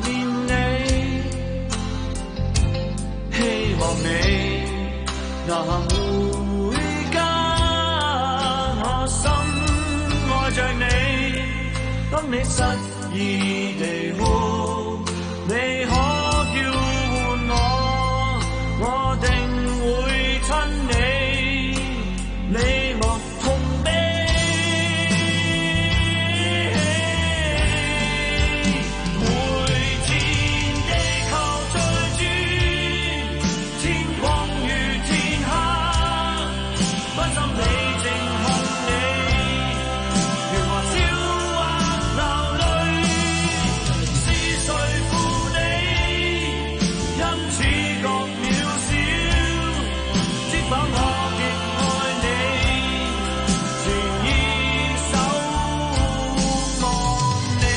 希望你能回家，我心愛着你。當你失意地哭，你可叫喚我，我定會親你。你莫痛悲，每天地球在轉，天光與天黑，關心你靜看你，如何笑或流淚，是誰負你，因此覺渺小，知否我極愛你，全意守望你。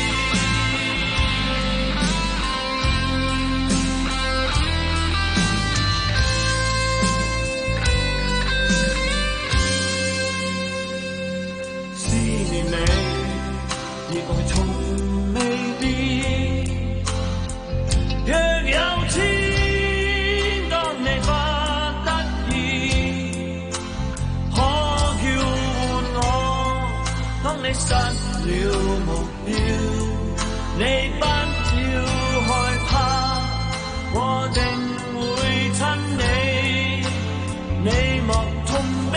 思念你，意外從未變。若有天，當你不得已，可叫喚我。當你失了目標，你不要害怕，我定會親你。你莫痛悲。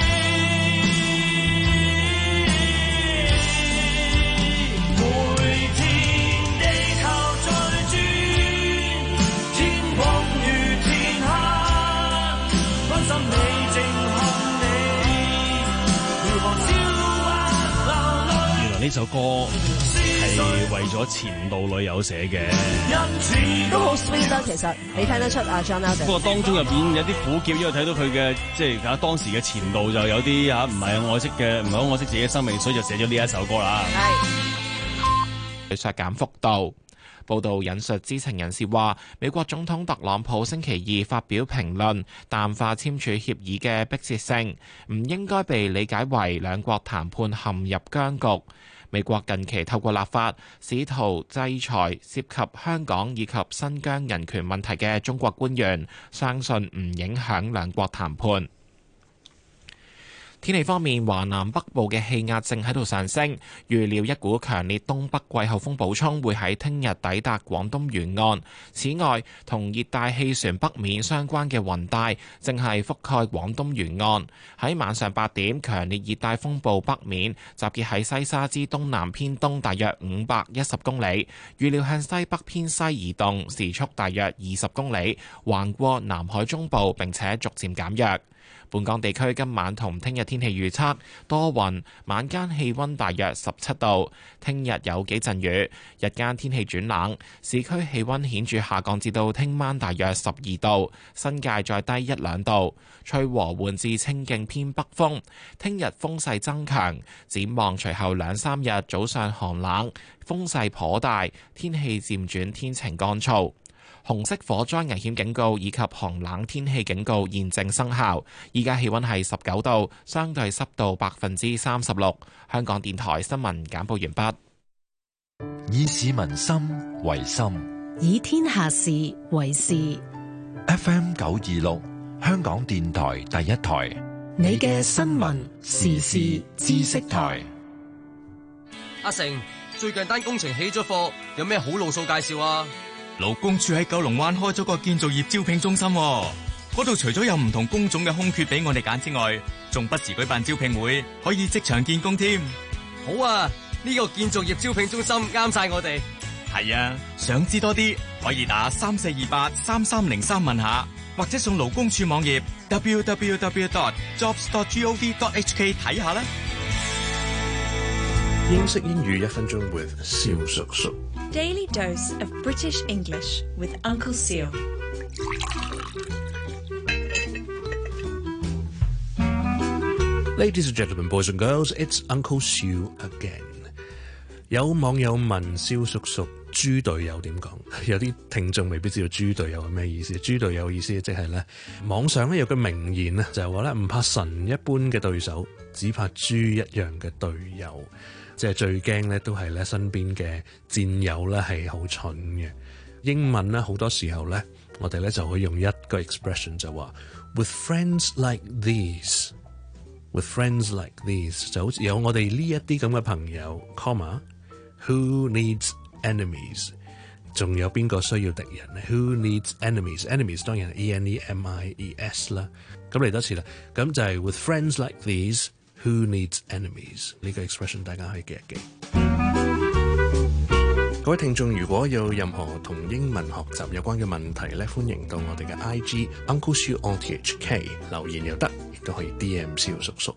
每天地球在轉，天光與天黑，關心你靜看你，如何笑或流淚， 呢首歌係為咗前度女友寫嘅， 都好 sweet 啦。其實你聽得出啊 John Alden。 不過當中入邊有啲苦澀，因為睇到佢嘅即係嚇當時嘅前度就有啲嚇唔係愛惜嘅，唔係好愛惜自己嘅生命，所以就寫咗呢一首歌啦。 係削減幅度。報道引述知情人士話，美國總統特朗普星期二發表評論，淡化簽署協議嘅迫切性，唔應該被理解為兩國談判陷入僵局。美國近期透過立法，試圖制裁涉及香港以及新疆人權問題嘅中國官員，相信唔影響兩國談判。天氣方面，華南北部嘅氣壓正喺度上升，預料一股強烈東北季候風補充會喺聽日抵達廣東沿岸。此外，同熱帶氣旋北面相關嘅雲帶正係覆蓋廣東沿岸。喺晚上八點，強烈熱帶風暴北面集結喺西沙之東南偏東大約五百一十公里，預料向西北偏西移動，時速大約二十公里，橫過南海中部並且逐漸減弱。本港地區今晚同聽日天氣預測多雲，晚間氣溫大約十七度。聽日有幾陣雨，日間天氣轉冷，市區氣溫顯著下降至到聽晚大約十二度，新界再低一兩度。吹和緩至清勁偏北風。聽日風勢增強，展望隨後兩三日早上寒冷，風勢頗大，天氣漸轉天晴乾燥。紅色火災危險警告以及寒冷天氣警告現正生效。依家氣溫係十九度，相對濕度百分之三十六。香港電台新聞簡報完畢。 以市民心為心， 以天下事為事。 F M 九二六，香港電台第一台， 你嘅新聞時事知識台。 阿成，最近單工程起咗貨，有咩好路數介紹啊？ 勞工處喺九龍灣開咗個建造業招聘中心，嗰度除咗有唔同工種嘅空缺俾我哋揀之外，仲不時舉辦招聘會，可以即場見工添。 好啊，呢個建造業招聘中心啱晒我哋。 係啊，想知多啲可以打三四二八三三零三問下，或者上勞工處網頁 w w w dot jobs dot gov dot h k 睇下啦。 英式英語一分鐘 with 蕭叔叔。 Daily dose of British English with Uncle Seal. Ladies and gentlemen, boys and girls, it's Uncle Seal again. 有網友問蕭叔叔豬隊友點講？有啲聽眾未必知道豬隊友係咩意思。豬隊友意思即係咧，網上咧有個名言咧，就係話咧唔怕神一般嘅對手，只怕豬一樣嘅隊友。即係最驚咧，都係咧身邊嘅戰友咧係好蠢嘅。英文咧好多時候咧，我哋咧就會用一個 expression 就話 with friends like these，with friends like these 就好似有我哋呢一啲咁嘅朋友 ，comma who needs enemies， 仲有邊個需要敵人咧 ？Who needs enemies？enemies 當然係 E N E M I E S 啦。咁嚟多次啦，咁就係 with friends like these。Who needs enemies？ 呢個 expression 大家可以記一記。各位聽眾，如果有任何同英文學習有關嘅問題咧，歡迎到我哋嘅 I G Uncle Siu O T H K 留言又得，亦都可以 D M 蕭叔叔。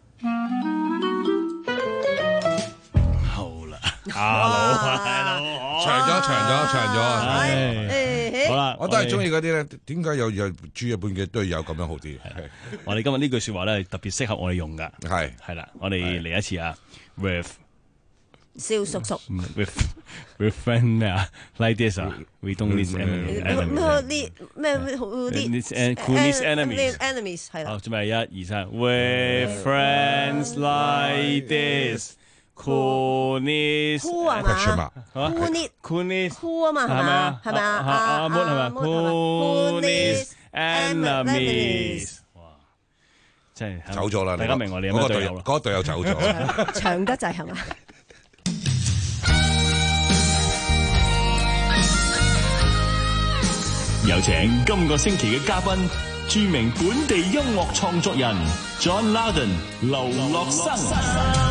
好啦，Hello，Hello， 長咗，長咗，長咗。 好啦， 我都係中意嗰啲咧。點解有有豬一般嘅隊友咁樣好啲？ 我哋今日呢句説話咧，特別適合我哋用噶。 係係啦，我哋嚟一次啊 ，with 蕭叔叔 ，with with friend 咩啊 ？Like this 啊 ，we don't need enemies。 咩咩咩啲 ？Coolest enemies 係啦。 好，準備一二三 ，with friends like this。Coolness， 酷啊嘛 ，coolness coolness 酷啊嘛，係咪啊？係咪啊？ 阿 Moon 係咪 ？Coolness enemies，哇！真係走咗啦， 大家明我哋有咩隊友啦？ 嗰個隊友走咗， 長得滯係嘛？ 有請今個星期嘅嘉賓，著名本地音樂創作人 John Loudon 劉樂生。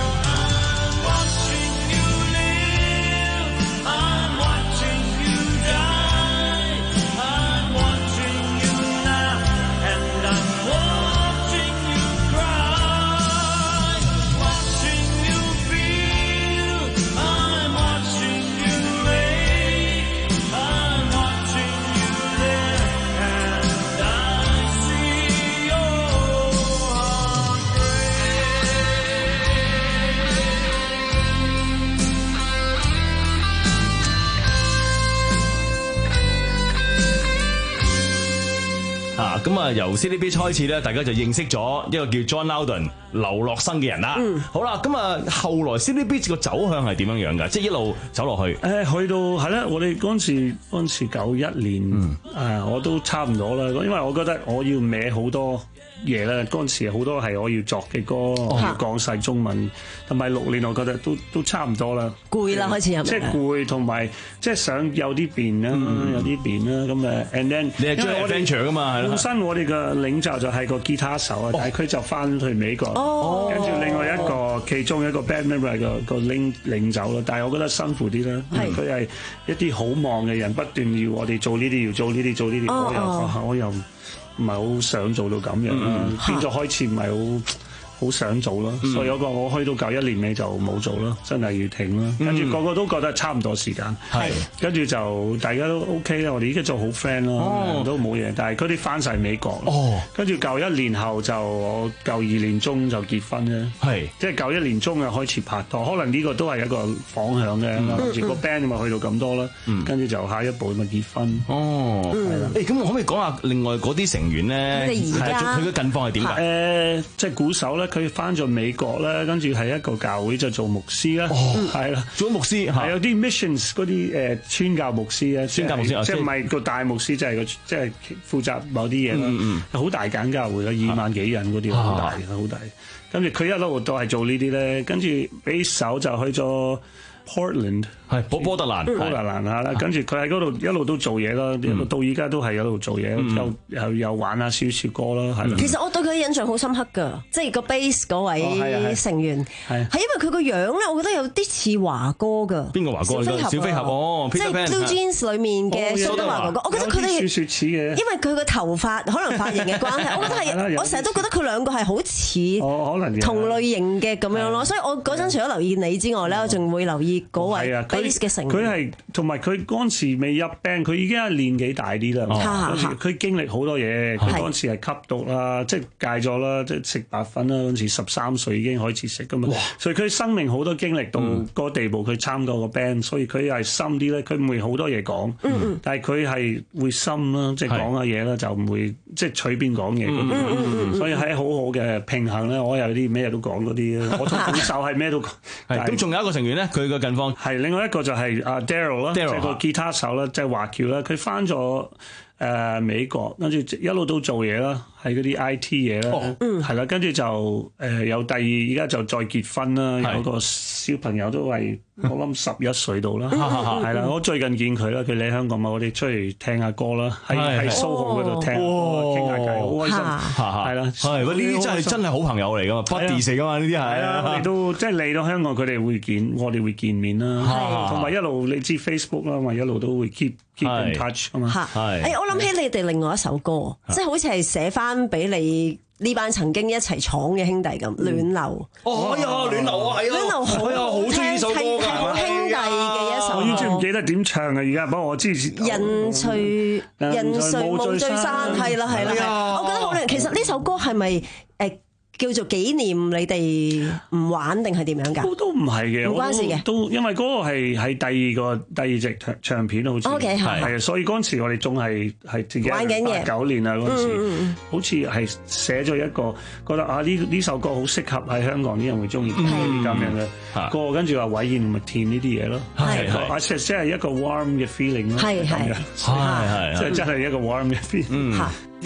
咁啊由 City Beach 開始咧，大家就認識咗一個叫 John Loudon 劉樂生嘅人啦。嗯，好啦，咁啊後來 City Beach 個走向係點樣樣㗎？即係一路走落去。 誒，去到係啦，我哋嗰陣時嗰陣時九一年，誒、嗯、我都差唔多啦，因為我覺得我要孭好多嘢啦，嗰陣時好多係我要作嘅歌，我要講晒中文，同埋六年我覺得都都差唔多啦， 攰啦開始有即係攰，同埋即係想有啲變啦，有啲變啦，咁誒 and then 你係中意 adventure 㗎嘛？係啦， 本身我哋嘅領袖就係個吉他手啊，但係佢就翻去美國，跟住另外一個其中一個 band member 係個個領領袖啦，但係我覺得辛苦啲啦，佢係一啲好忙嘅人，不斷要我哋做呢啲，要做呢啲，做呢啲，我又我又唔係好想做到咁樣啦，變咗開始唔係好好想做咯，嗯、所以嗰個我去到九一年尾就冇做咯，真係要停啦。跟住、嗯、個個都覺得差唔多時間，係跟住就大家都 OK 啦。我哋依家做好 friend 咯，哦、都冇嘢。但係佢哋翻晒美國，哦、跟住九一年後就我九二年中就結婚咧，係即係九一年中就開始拍拖。可能呢個都係一個方向嘅。跟住、嗯、個 band 咪去到咁多啦，跟住、嗯、就下一步咪結婚。哦，係啦。誒咁、欸、我可唔可以講下另外嗰啲成員咧？佢嘅近況係點㗎？誒、呃，即係鼓手咧。佢翻咗美國咧，跟住係一個教會就做牧師啦，係啦，做牧師係有啲 missions 嗰啲誒宣教牧師啊，宣教牧師即係唔係個大牧師，就係個即係負責某啲嘢啦，好大間教會啦，二萬幾人嗰啲好大好大，跟住佢一路都係做呢啲咧，跟住俾手就去咗 Portland。係波波特蘭，波特蘭嚇啦，跟住佢喺嗰度一路都做嘢啦，一路到依家都係喺度做嘢，又又又玩下少少歌啦，係。其實我對佢印象好深刻㗎，即係個 bass 嗰位成員，係因為佢個樣咧，我覺得有啲似華哥㗎。邊個華哥？小飛俠哦，即係 Blue Jeans 裡面嘅蘇德華哥哥。我覺得佢哋少少似嘅，因為佢個頭髮可能髮型嘅關係，我覺得係，我成日都覺得佢兩個係好似同類型嘅咁樣咯。所以我嗰陣除咗留意你之外咧，我仲會留意嗰位。佢係同埋佢嗰陣時未入 band，佢已經係年紀大啲啦。佢、哦、經歷好多嘢，佢嗰陣時係吸毒啦，即係戒咗啦，即係食白粉啦。嗰陣時十三歲已經開始食噶嘛，哇所以佢生命好多經歷到個地步，佢參加個 band，所以佢係深啲咧。佢唔會好多嘢講，嗯、但係佢係會深啦，即係講下嘢啦，就唔會即係隨便講嘢。嗯嗯、所以係好好嘅平衡咧。我有啲咩都講嗰啲，我同鼓手係咩都講。咁仲有一個成員咧，佢個近況係另外一個就係阿 Daryl 啦，即係個吉他手啦，即係華僑啦。佢翻咗誒美國，跟住一路都做嘢啦，係嗰啲 I T 嘢啦，係啦、哦。跟住就誒有第二，而家就再結婚啦，是有個小朋友都係我諗十一歲到啦，係啦。我最近見佢啦，佢嚟香港嘛，我哋出嚟聽下歌啦，喺喺蘇豪嗰度聽傾下偈，好開心，係啦。係，呢啲真係真係好朋友嚟噶嘛 buddies 嚟噶嘛，呢啲係啊。我哋都即係嚟到香港，佢哋會見，我哋會見面啦，同埋一路你知 Facebook 啦，咪一路都會 keep keep in touch 啊嘛。係，誒我諗起你哋另外一首歌，即係好似係寫翻俾你呢班曾經一齊闖嘅兄弟咁，暖流。哦，哎呀，暖流啊，係啊，暖流好，哎呀，好中意呢首歌㗎，係好兄弟嘅一首。我完全唔記得點唱啊，而家不過我之前。人隨人隨無罪山，係啦係啦，我覺得好靚。其實呢首歌係咪誒？叫做紀念你哋唔玩定係點樣㗎？都都唔係嘅，唔關事嘅。都因為嗰個係係第二個第二隻唱唱片好似係係啊，所以嗰陣時我哋仲係係自己玩緊嘢。九年啊嗰陣時，好似係寫咗一個覺得啊呢呢首歌好適合喺香港啲人會中意聽咁樣嘅歌，跟住話韋彥咪填呢啲嘢咯。係係，啊即係即係一個 warm 嘅 feeling 咯。係係係係，即係真係一個 warm 嘅 feeling。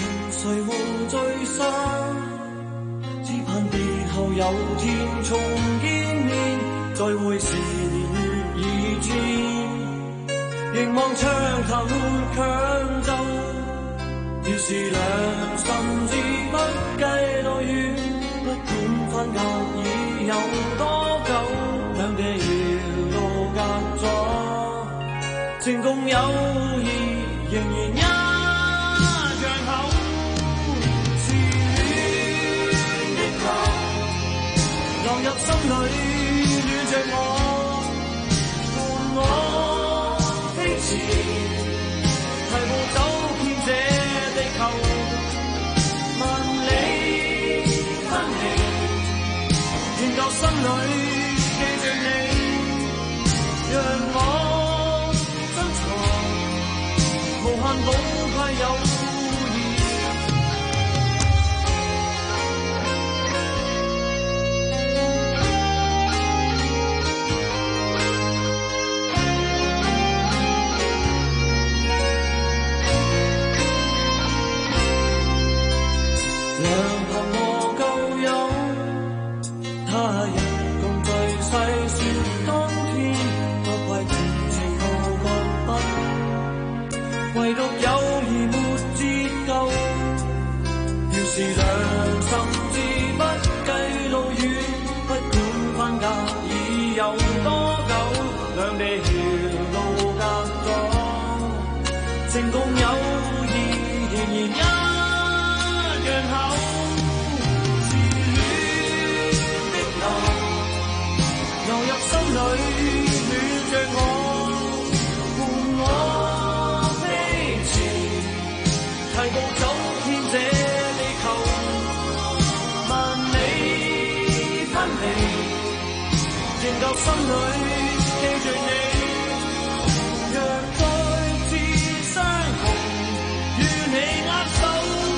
只盼別後有天重見面，再會時年月已遷。凝望牆頭強奏，要是兩甚至不計多遠，不管分隔已有多久，兩地遙路隔阻，情共友誼仍然一樣厚。流入心裏，暖着我，伴我飛馳，提步走遍這地球，萬里分離，願舊心裏記着你，讓我珍藏，無限寶貴友誼。 走遍這地球，萬里分離，仍舊心裏記着你。若再次相逢，與你握手。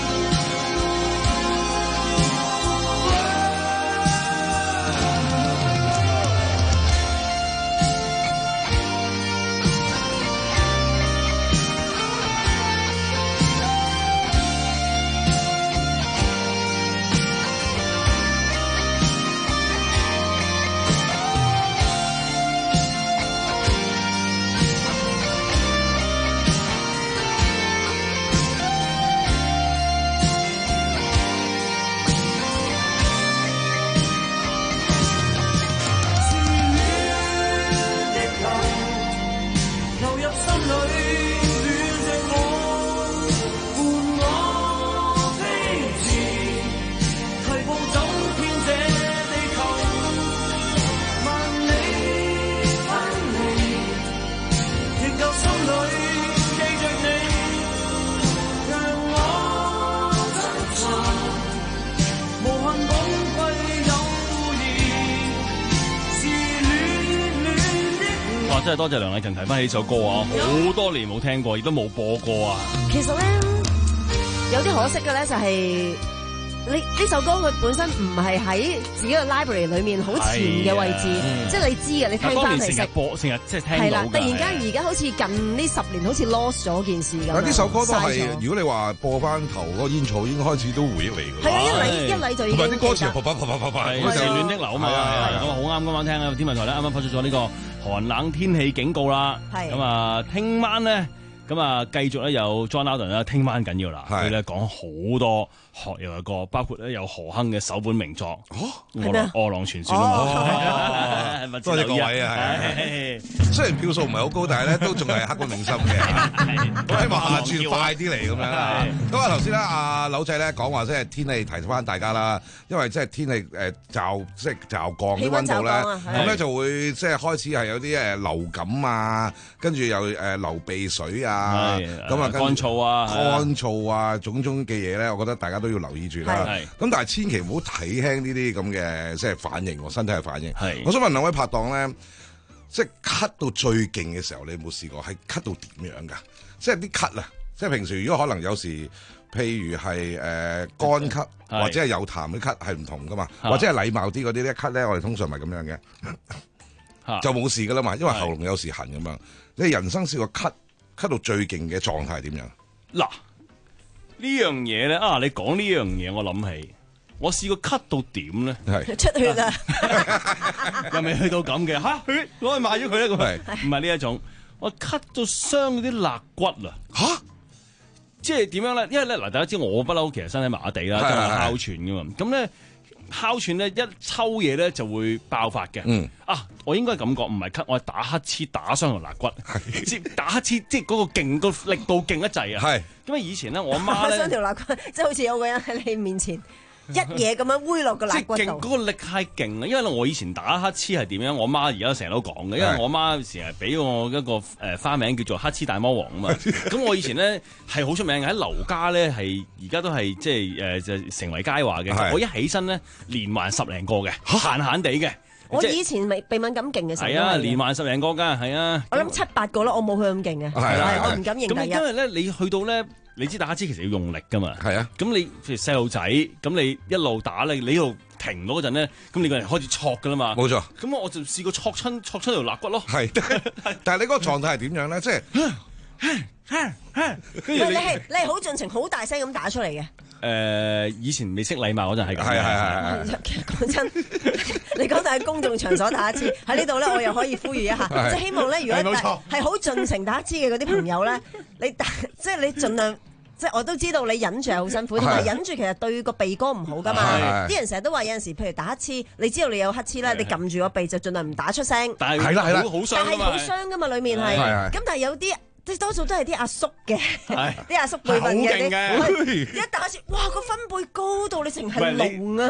真係多謝梁禮勤提翻起首歌啊！好多年冇聽過，亦都冇播過啊！ 其實咧，有啲可惜嘅咧，就係你呢首歌佢本身唔係喺自己嘅 library 裏面好前嘅位置， 嗯、 即係你知嘅，你聽翻嚟成日播，成日即係聽到。 係啦，突然間而家好似近呢十年好似 lost 咗件事咁。 呢首歌都係，如果你話播翻頭嗰個煙草，已經開始都回憶嚟㗎。 係啊，一嚟一嚟就已經。 同埋啲歌詞啪啪啪啪啪啪， 係《時亂的流》啊嘛，咁啊好啱今晚聽啊！天文台咧啱啱發出咗呢個寒冷天氣警告啦，咁啊，聽晚咧，咁啊，繼續咧有 John Loudon 啦，聽晚緊要啦，佢咧講好多學友嘅歌，包括咧有何鏗嘅首本名作《餓狼餓狼傳說》啊嘛， 多謝各位啊！雖然票數唔係好高，但係咧都仲係刻骨銘心嘅。咁希望下轉快啲嚟咁樣啦。咁啊頭先咧，阿柳仔咧講話即係天氣提翻大家啦，因為即係天氣誒驟即係驟降啲溫度咧，咁咧就會即係開始係有啲誒流感啊，跟住又誒流鼻水啊，咁啊乾燥啊， 乾燥啊，種種嘅嘢咧，我覺得大家都要留意住啦。咁但係千祈唔好睇輕呢啲咁嘅即係反應，身體嘅反應。我想問兩位拍檔咧，即係咳到最勁嘅時候，你有冇試過係咳到點樣㗎？即係啲咳啊，即係平時如果可能有時，譬如係誒乾咳或者係有痰嘅咳係唔同㗎嘛，或者係禮貌啲嗰啲咧咳咧，我哋通常係咁樣嘅，就冇事㗎啦嘛，因為喉嚨有時痕咁樣。你人生試過咳咳到最勁嘅狀態係點樣？ 嗱，呢樣嘢咧啊！你講呢樣嘢，我諗起我試過咳到點咧， 係出血啊， 又未去到咁嘅嚇血，攞去買咗佢咧，咁唔係呢一種，我咳到傷嗰啲肋骨啊嚇！即係點樣咧？因為咧嗱，大家知我不嬲，其實身體麻麻地啦，真係哮喘噶嘛。咁咧哮喘咧一抽嘢咧就會爆發嘅。嗯啊，我應該感覺唔係咳，我係打乞嗤打傷條肋骨。即係打乞嗤，即係嗰個勁個力度勁一滯啊！係。咁啊，以前咧我媽咧， 打傷條肋骨，即係好似有個人喺你面前。一嘢咁樣揮落個肋骨度， 嗰、嗰個力太勁啊！因為我以前打乞嗤係點樣？我媽而家成日都講嘅，因為我媽成日俾我一個誒花名叫做乞嗤大魔王啊嘛。咁我以前咧係好出名嘅，喺劉家咧係而家都係即係誒就成為佳話嘅。我一起身咧連環十零個嘅，閒閒地嘅。 我以前未鼻敏感勁嘅時候， 係啊，連環十零個㗎，係啊。 我諗七八個咯，我冇佢咁勁嘅，係我唔敢認第一。 咁因為咧，你去到咧。你知打乞嗤其實要用力噶嘛？係啊，咁你譬如細路仔，咁你一路打咧，你一路停嗰陣咧，咁你個人開始挫噶啦嘛。冇錯。咁我就試過挫親挫親條肋骨咯。係， 但係你嗰個狀態係點樣咧？即係， 跟住你係你係好盡情、好大聲咁打出嚟嘅。 誒，以前未識禮貌嗰陣係咁。係係係係。 其實講真，你講到喺公眾場所打乞嗤，喺呢度咧，我又可以呼籲一下，即係希望咧，如果係好盡情打乞嗤嘅嗰啲朋友咧，你打即係你盡量，即係我都知道你忍住係好辛苦，同埋忍住其實對個鼻哥唔好噶嘛。啲人成日都話有陣時，譬如打乞嗤，你知道你有乞嗤咧，你撳住個鼻就盡量唔打出聲。 但係係啦係啦，好傷但係好傷噶嘛，裡面係。咁但係有啲。即係多數都係啲阿叔嘅，啲阿叔輩份嘅啲，一打住，哇個分貝高到你成係龍啊！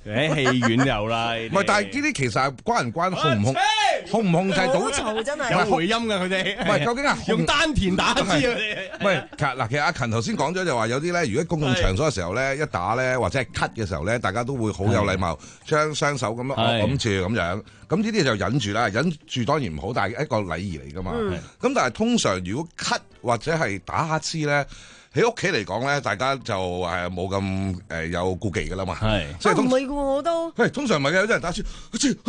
誒戲院有啦。 唔係，但係呢啲其實係關唔關控唔控控唔控制到？ 好嘈真係有回音㗎佢哋。 唔係，究竟係用丹田打支啊？ 唔係，其實嗱，其實阿勤頭先講咗就話有啲咧，如果公共場所嘅時候咧，一打咧或者係咳嘅時候咧，大家都會好有禮貌，將雙手咁樣揞住咁樣。咁呢啲就忍住啦，忍住當然唔好，但係一個禮儀嚟㗎嘛。咁但係通常如果咳或者係打乞嗤咧，喺屋企嚟講咧，大家就誒冇咁誒有顧忌㗎啦嘛。係， 即係唔係㗎喎，我都。 係通常唔係嘅，有啲人打乞嗤，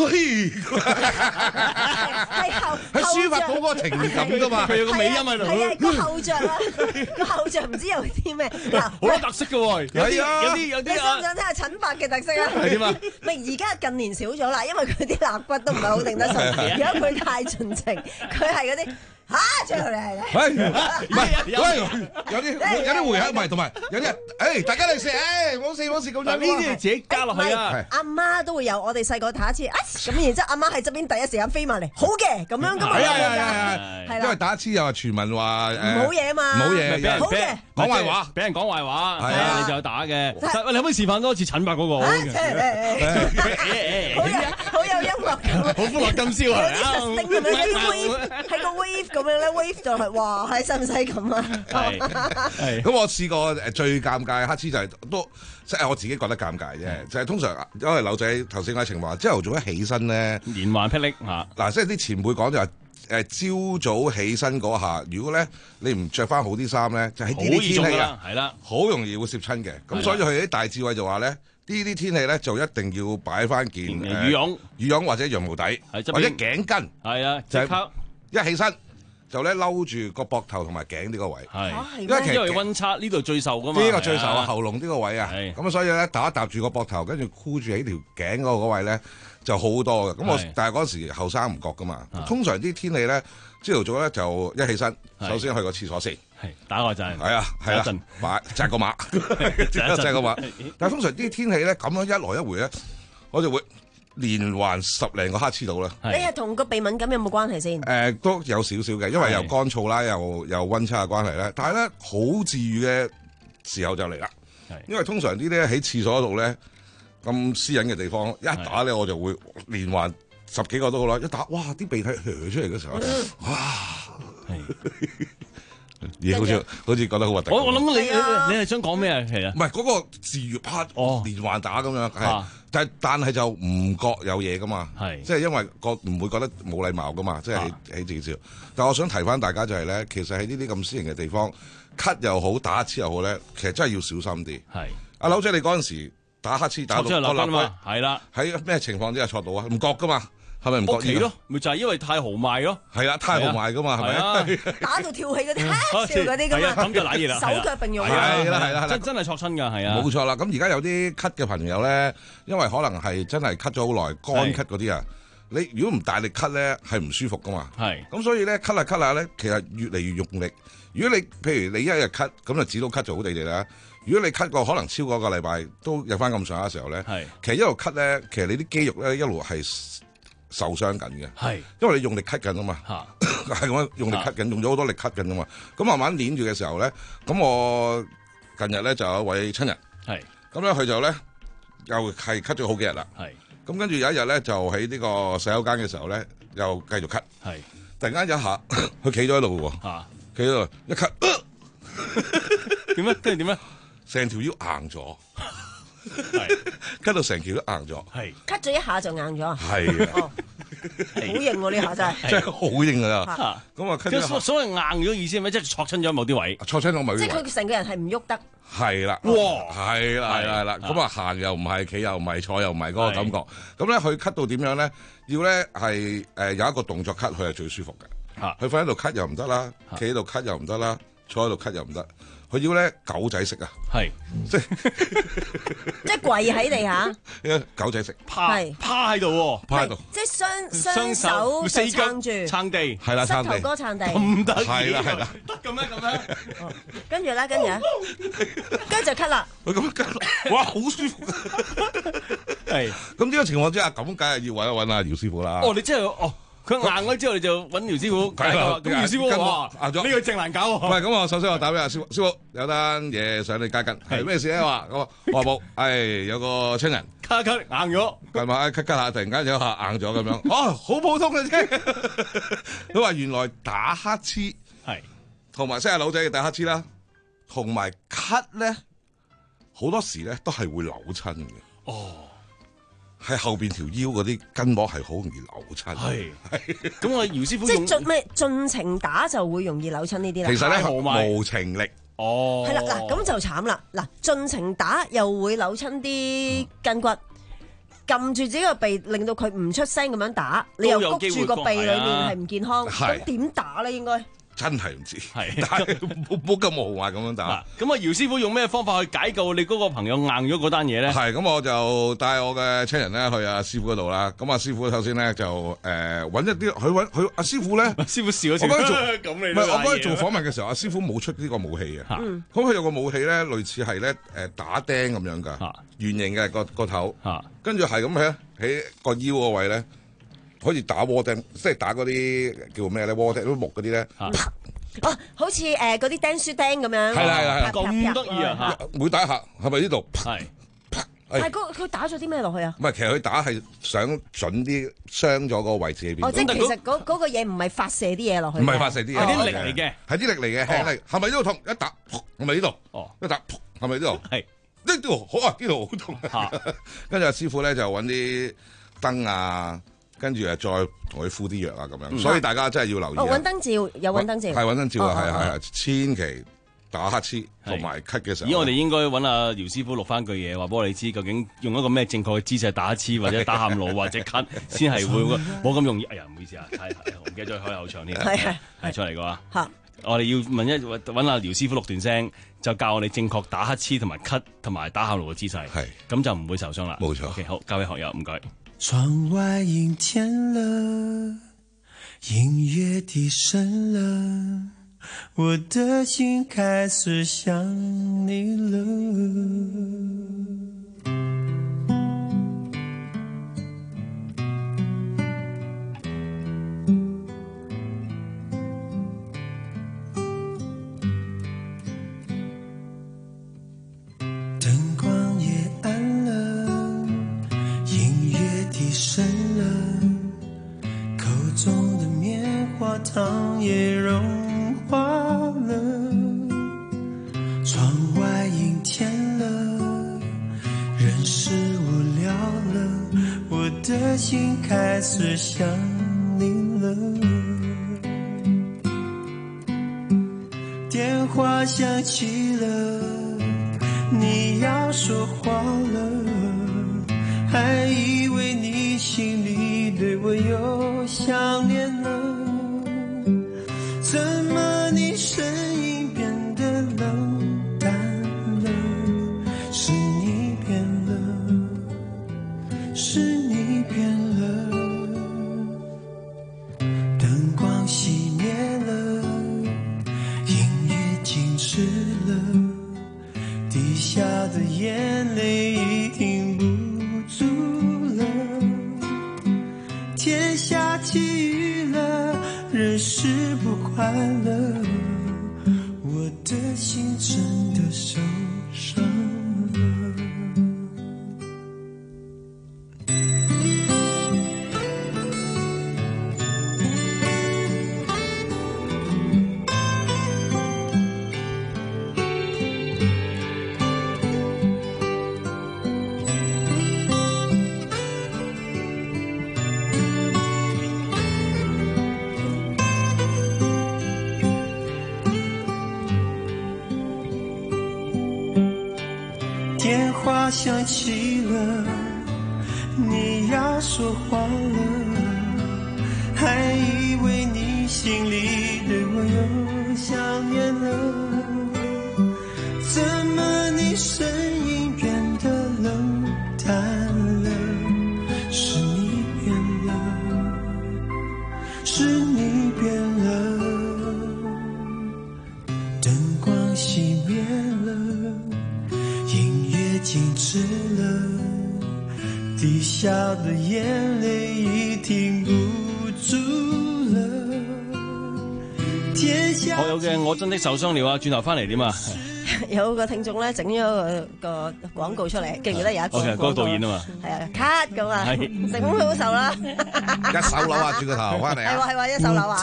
係後係抒發到嗰個情感㗎嘛。 佢有個尾音喺度。 係啊，個後著啊，個後著唔知有啲咩嗱， 好多特色㗎喎。有啲有啲有啲。 你想唔想聽下陳伯嘅特色啊？ 係點啊？ 咪而家近年少咗啦，因為佢啲肋骨都唔係好頂得順。如果佢太盡情，佢係嗰啲。嚇！出嚟嚟， 係唔係？喂，有啲有啲回響，唔係同埋有啲人，誒大家嚟食，誒冇事冇事咁樣。 呢啲你自己加落去啊！ 阿媽都會有，我哋細個打一次，咁然之後阿媽喺側邊第一時間飛埋嚟，好嘅咁樣噶嘛。係啊係啊係啊！ 因為打一次又話傳聞話唔好嘢嘛， 唔好嘢， 好嘅講壞話， 俾人講壞話， 係啊， 你就有打嘅。喂，你可唔可以示範多次陳伯嗰個？ 好有音樂感， 好歡樂今宵啊！ 有啲實聲咁樣，有啲 wave 係個 wave 咁樣咧 wave 咗係，哇！係使唔使咁啊？ 係。咁我試過誒最尷尬嘅乞嗤就係都即係我自己覺得尷尬啫，就係通常因為柳仔頭先阿晴話朝頭早一起身咧， 連環霹靂嚇。嗱， 即係啲前輩講就係誒朝早起身嗰下，如果咧你唔着翻好啲衫咧，就喺呢啲天氣啊， 係啦， 好容易會攝親嘅。咁所以佢啲大智慧就話咧。呢啲天氣咧就一定要擺翻件羽絨、 羽絨或者羊毛底，或者頸巾。 係啊， 就係一起身就咧摟住個膊頭同埋頸呢個位。 係， 因為其實因為溫差呢度最受噶嘛。 呢個最受啊，喉嚨呢個位啊。咁所以咧打一搭住個膊頭，跟住箍住喺條頸嗰個位咧就好好多嘅。咁我但係嗰時後生唔覺噶嘛。通常啲天氣咧朝頭早咧就一起身，首先去個廁所先。 係打個陣， 係啊，係啦，馬扎個馬，扎個馬。但係通常啲天氣咧咁樣一來一回咧，我就會連環十零個乞嗤到啦。 你係同個鼻敏感有冇關係先？ 誒，都有少少嘅，因為又乾燥啦，又又溫差嘅關係咧。但係咧好治愈嘅時候就嚟啦。因為通常啲咧喺廁所度咧咁私隱嘅地方，一打咧我就會連環十幾個都好啦。一打哇，啲鼻涕咳出嚟嘅時候，哇！嘢好似好似覺得好核突。 我我諗你你你係想講咩啊？其實唔係嗰個自愈啪哦連環打咁樣，係但係但係就唔覺有嘢噶嘛，係即係因為個唔會覺得冇禮貌噶嘛，即係喺喺自己笑。但係我想提翻大家就係咧，其實喺呢啲咁私人嘅地方，咳又好打乞嗤又好咧，其實真係要小心啲。係阿柳姐，你嗰陣時打乞嗤打到個立威，係啦，喺咩情況之下錯到啊？唔覺噶嘛。係咪唔覺意屋企咯？咪就係因為太豪邁咯。 係啦，太豪邁噶嘛，係咪？ 打到跳起嗰啲，笑嗰啲咁嘛。 咁就瀨嘢啦。 手腳並用。 係啦，係啦，係啦。 真真係錯親㗎，係啊。 冇錯啦。咁而家有啲咳嘅朋友咧，因為可能係真係咳咗好耐，乾咳嗰啲啊，你如果唔大力咳咧，係唔舒服噶嘛。係。咁所以咧，咳下咳下咧，其實越嚟越用力。如果你譬如你一日咳，咁就指到咳就好地地啦。如果你咳過可能超過一個禮拜，都有翻咁上下嘅時候咧，其實一路咳咧，其實你啲肌肉咧一路係受傷緊嘅，係，因為你用力咳緊啊嘛，係咁樣用力咳緊，用咗好多力咳緊啊嘛，咁慢慢捏住嘅時候咧，咁我近日咧就有一位親人，係，咁咧佢就咧又係咳咗好幾日啦，係，咁跟住有一日咧就喺呢個洗手間嘅時候咧又繼續咳，係，突然間一下佢企咗喺度喎，嚇，企喺度一咳，點咧？跟住點咧？成條腰硬咗。係咳到成條都硬咗，係咳咗一下就硬咗， 係啊， 好硬喎呢下真係， 真係好硬㗎啦。咁啊， 所所謂硬咗意思係咩？即係挫親咗某啲位， 挫親咗某啲位， 即係佢成個人係唔喐得。 係啦，哇，係啦，係啦，係啦。咁啊，行又唔係，企又唔係，坐又唔係嗰個感覺。咁咧，佢咳到點樣咧？要咧係誒有一個動作咳，佢係最舒服嘅。嚇，佢瞓喺度咳又唔得啦，企喺度咳又唔得啦，坐喺度咳又唔得。佢要咧狗仔式啊，係即係即係跪喺地下， 狗仔式趴趴喺度， 趴喺度， 即係雙雙手就撐住撐地， 係啦， 膝頭哥撐地， 咁得意， 係啦係啦， 得咁咩咁咩？ 跟住咧，跟住咧，跟住就咳啦， 佢咁樣咳，哇，好舒服，係咁呢個情況之下，咁梗係要揾一揾阿姚師傅啦。 哦，你真係哦。 佢硬咗之後，你就揾姚師傅解救。咁姚師傅話： 硬咗， 呢個正難搞喎。 唔係咁，我首先我打俾阿師傅，師傅有單嘢想你加緊，係咩事咧？話我我話冇，係有個親人咳咳硬咗， 係咪？咳咳下，突然間有一下硬咗咁樣，哦，好普通嘅啫。佢話原來打乞嗤係同埋識下佬仔嘅打乞嗤啦，同埋咳咧，好多時咧都係會扭親嘅。哦。喺後邊條腰嗰啲筋膜係好容易扭親， 係係咁我姚師傅即係盡咩盡情打就會容易扭親呢啲啦。 其實咧無情力， 哦， 係啦嗱，咁就慘啦嗱，盡情打又會扭親啲筋骨，撳住自己個鼻令到佢唔出聲咁樣打，你又谷住個鼻裏面係唔健康，咁點打咧應該？ 真係唔知，係但係冇冇咁豪華咁樣打。 咁啊，姚師傅用咩方法去解救你嗰個朋友硬咗嗰單嘢咧？ 係咁，我就帶我嘅親人咧去阿師傅嗰度啦。咁阿師傅首先咧就誒揾一啲，佢揾佢阿師傅咧， 師傅笑咗笑。 我幫佢做， 咁你唔係我幫佢做訪問嘅時候，阿師傅冇出呢個武器嘅。咁佢有個武器咧，類似係咧誒打釘咁樣㗎，圓形嘅個個頭，跟住係咁喺喺個腰個位咧。可以打窩釘，即係打嗰啲叫咩咧？窩釘，啲木嗰啲咧。 哦，好似誒嗰啲釘書釘咁樣。 係啦係啦， 咁得意啊！ 每打一下，係咪呢度？ 係。 係嗰佢打咗啲咩落去啊？ 唔係，其實佢打係想準啲傷咗個位置喺邊。 哦，即係其實嗰嗰個嘢唔係發射啲嘢落去。 唔係發射啲嘢， 係啲力嚟嘅， 係啲力嚟嘅，係力。係咪呢度痛？一打，係咪呢度？哦，一打，係咪呢度？係。呢度好啊，呢度好痛。跟住阿師傅咧就揾啲燈啊。跟住誒，再同佢敷啲藥啊，咁樣，所以大家真係要留意。 哦，揾燈照有揾燈照， 係揾燈照啊，係係係，千祈打乞嗤同埋咳嘅時候。 咦，我哋應該揾阿姚師傅錄翻句嘢，話俾我哋知，究竟用一個咩正確嘅姿勢打乞嗤或者打喊路或者咳，先係會冇咁容易。哎呀，唔好意思啊，係我唔記得咗開口唱添。係係係出嚟嘅話，嚇，我哋要問一揾阿姚師傅錄段聲，就教我哋正確打乞嗤同埋咳同埋打喊路嘅姿勢。係，咁就唔會受傷啦。 冇錯。 OK，好，交俾學友，唔該。 窗外陰天了，音樂低聲了，我的心開始想你了。燈光也暗了，音樂低聲了，口中的棉花糖也融化了，窗外陰天了，人是無聊了，我的心開始想你了。電話響起了，你要說話了，還以為你心裡對我有想念了，怎麼你聲音變得冷淡了？是你變了，是你變了，燈光熄滅了，音樂靜止了，滴下的眼淚已停不住了，天下起雨了，人是不快樂，我的心真的受傷了。電話響起了，你要說話了，還以為你心裡對我有想念了，怎麼你聲音變得冷淡了？是你變了，是你變了，燈光熄滅了，音樂靜止了，滴下的眼淚已停不住我有嘅，我真的受傷了啊！轉頭翻嚟點啊？ 有個聽眾咧整咗個個廣告出嚟，記唔記得有一個？ 我其實嗰個導演啊嘛。 係啊 cut 咁啊，成功好受啦。 一手樓啊，轉個頭翻嚟啊！ 係喎係喎，一手樓啊！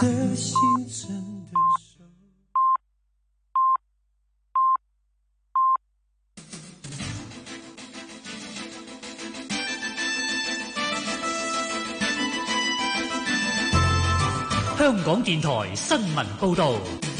香港電台新聞報導。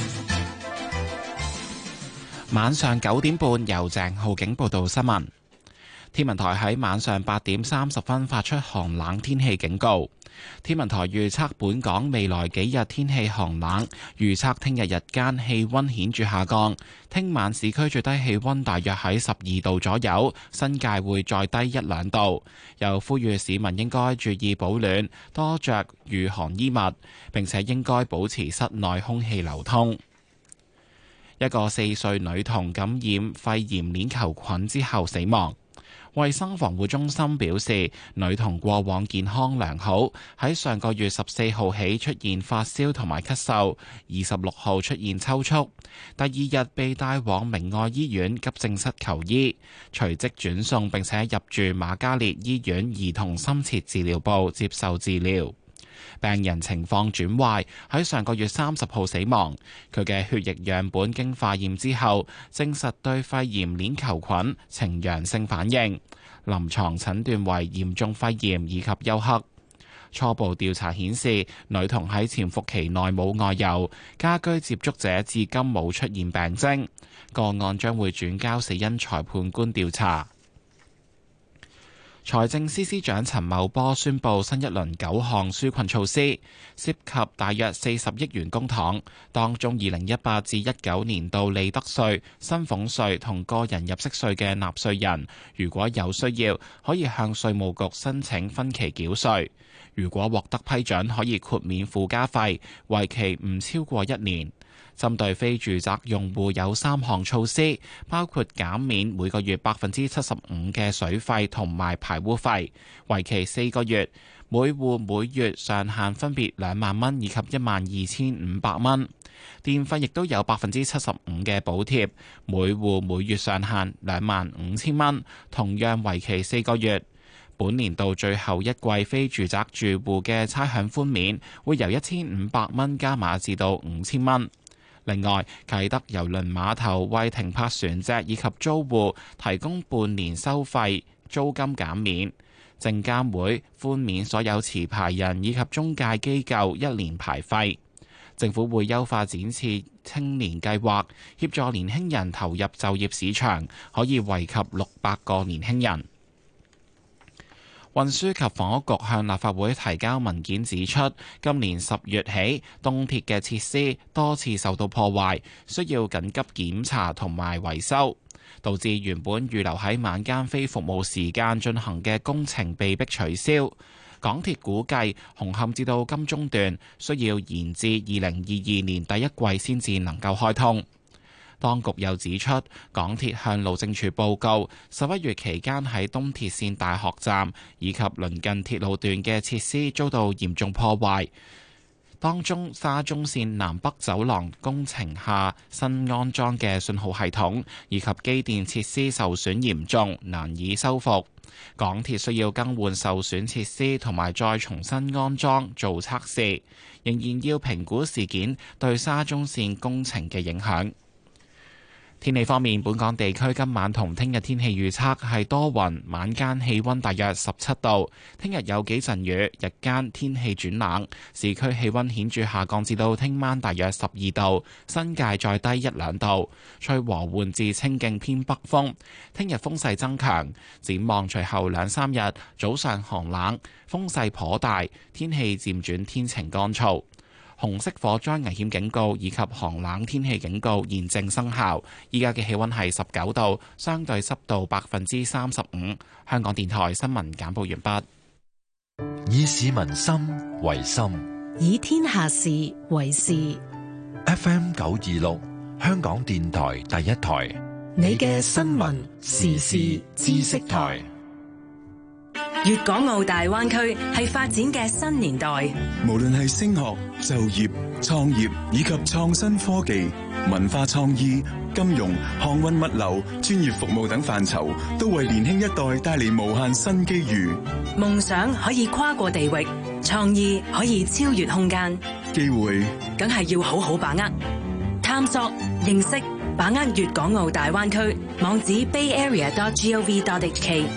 晚上九點半，由鄭浩景報道新聞。天文台喺晚上八點三十分發出寒冷天氣警告。天文台預測本港未來幾日天氣寒冷，預測聽日日間氣溫顯著下降，聽晚市區最低氣溫大約喺十二度左右，新界會再低一兩度。又呼籲市民應該注意保暖，多着御寒衣物，並且應該保持室內空氣流通。一個四歲女童感染肺炎鏈球菌之後死亡。衛生防護中心表示，女童過往健康良好，喺上個月十四號起出現發燒同埋咳嗽，二十六號出現抽搐，第二日被帶往明愛醫院急症室求醫，隨即轉送並且入住瑪嘉烈醫院兒童深切治療部接受治療。病人情況轉壞，喺上個月三十號死亡。佢嘅血液樣本經化驗之後，證實對肺炎鏈球菌呈陽性反應，臨床診斷為嚴重肺炎以及休克。初步調查顯示，女童喺潛伏期內冇外遊，家居接觸者至今冇出現病徵。個案將會轉交死因裁判官調查。財政司司長陳茂波宣布新一輪九項紓困措施，涉及大約四十億元公帑，當中二零一八至一九年度利得稅、薪俸稅同個人入息稅嘅納稅人，如果有需要，可以向稅務局申請分期繳稅。如果獲得批准，可以豁免附加費，為期唔超過一年。針對非住宅用戶有三項措施，包括減免每個月百分之七十五嘅水費同埋排污費，為期四個月，每戶每月上限分別兩萬蚊以及一萬二千五百蚊。電費亦都有百分之七十五嘅補貼，每戶每月上限兩萬五千蚊，同樣為期四個月。本年度最後一季非住宅住戶嘅差餉寬免會由一千五百蚊加碼至到五千蚊。另外，啟德郵輪碼頭為停泊船隻以及租戶提供半年收費租金減免，證監會寬免所有持牌人以及中介機構一年牌費。政府會優化展翅青年計劃，協助年輕人投入就業市場，可以惠及六百個年輕人。運輸及房屋局向立法會提交文件指出，今年十月起，東鐵嘅設施多次受到破壞，需要緊急檢查同埋維修，導致原本預留喺晚間非服務時間進行嘅工程被迫取消。港鐵估計，紅磡至到金鐘段需要延至二零二二年第一季先至能夠開通。當局又指出，港鐵向路政署報告，十一月期間喺東鐵線大學站以及鄰近鐵路段嘅設施遭到嚴重破壞，當中沙中線南北走廊工程下新安裝嘅信號系統以及機電設施受損嚴重，難以修復。港鐵需要更換受損設施同埋再重新安裝做測試，仍然要評估事件對沙中線工程嘅影響。天氣方面，本港地區今晚同聽日天氣預測係多雲，晚間氣溫大約十七度。聽日有幾陣雨，日間天氣轉冷，市區氣溫顯著下降至到聽晚大約十二度，新界再低一兩度。吹和緩至清勁偏北風。聽日風勢增強，展望隨後兩三日早上寒冷，風勢頗大，天氣漸轉天晴乾燥。紅色火災危險警告以及寒冷天氣警告現正生效。依家嘅氣溫係十九度，相對濕度百分之三十五。香港電台新聞簡報完畢。以市民心為心， 以天下事為事。 F M 九二六，香港電台第一台， 你嘅新聞時事知識台。 粵港澳大灣區係發展嘅新年代。 無論係升學、就業、創業以及創新科技、文化創意、金融、航運物流、專業服務等範疇，都為年輕一代帶嚟無限新機遇。 夢想可以跨過地域，創意可以超越空間， 機會梗係要好好把握。探索、認識、把握粵港澳大灣區，網址 bay area dot gov dot h k。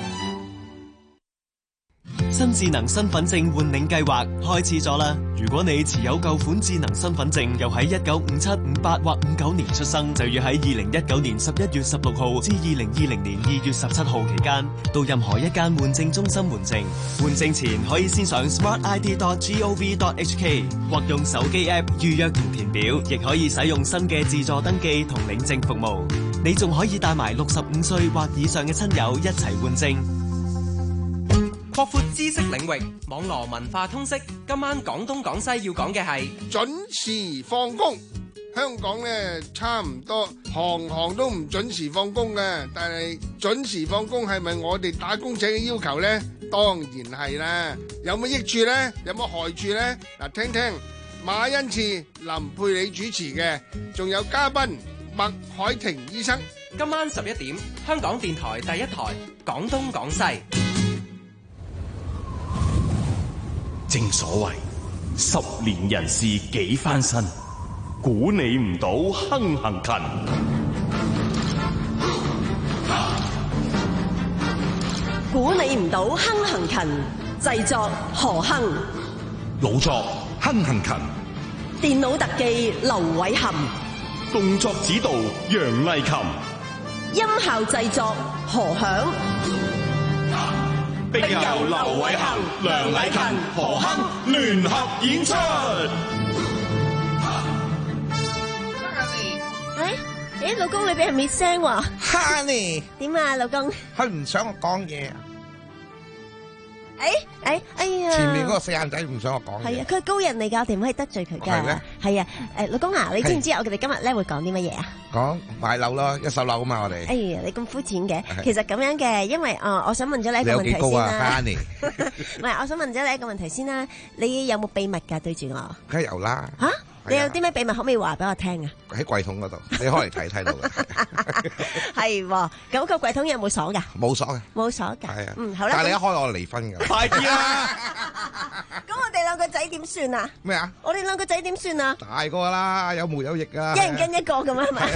新智能身份證換領計劃開始咗啦！如果你持有舊款智能身份證，又喺一九五七、五八或五九年出生，就要喺二零一九年十一月十六號至二零二零年二月十七號期間，到任何一間換證中心換證。換證前可以先上 smart I D dot gov dot h k 或用手機 app 預約同填表，亦可以使用新嘅自助登記同領證服務。你仲可以帶埋六十五歲或以上嘅親友一齊換證。 擴闊知識領域，網羅文化通識。今晚廣東廣西要講嘅係準時放工。香港咧差唔多行行都唔準時放工嘅，但係準時放工係咪我哋打工仔嘅要求呢？當然係啦。有乜益處呢？有乜害處呢？嗱，聽聽馬恩賜、林佩理主持嘅，仲有嘉賓麥海婷醫生。 今晚十一點，香港電台第一台廣東廣西。 正所謂十年人事幾番新，估你唔到亨行勤。 估你唔到亨行勤，製作何亨， 老作亨行勤， 電腦特技劉偉涵， 動作指導楊麗琴， 音效製作何響。 並由劉偉恒、梁禮勤、何亨聯合演出。 誒誒，老公你俾人滅聲喎 ，Honey， 點啊，老公？ 佢唔想我講嘢啊！ 誒誒，哎呀！ 前面嗰個四眼仔唔想我講嘢。 係啊，佢係高人嚟㗎，我哋唔可以得罪佢㗎。 係咩？ 係啊，誒，老公啊，你知唔知我哋今日咧會講啲乜嘢啊？ 講買樓咯，一手樓啊嘛，我哋。 哎呀，你咁膚淺嘅，其實咁樣嘅，因為啊，我想問咗你一個問題先啦。 你有幾高啊， Honey？唔係，我想問咗你一個問題先啦，你有冇秘密㗎對住我？ 梗係有啦。 嚇！你有啲咩秘密可唔可以話俾我聽啊？ 喺櫃桶嗰度，你開嚟睇睇到嘅。 係喎，咁個櫃桶有冇鎖㗎？ 冇鎖嘅。 冇鎖㗎。 係啊。 嗯，好啦。 但係你一開我離婚㗎。 快啲啦！咁我哋兩個仔點算啊？ 咩啊？ 我哋兩個仔點算啊？ 大個啦，有毛有翼啊！ 一人跟一個咁樣係咪？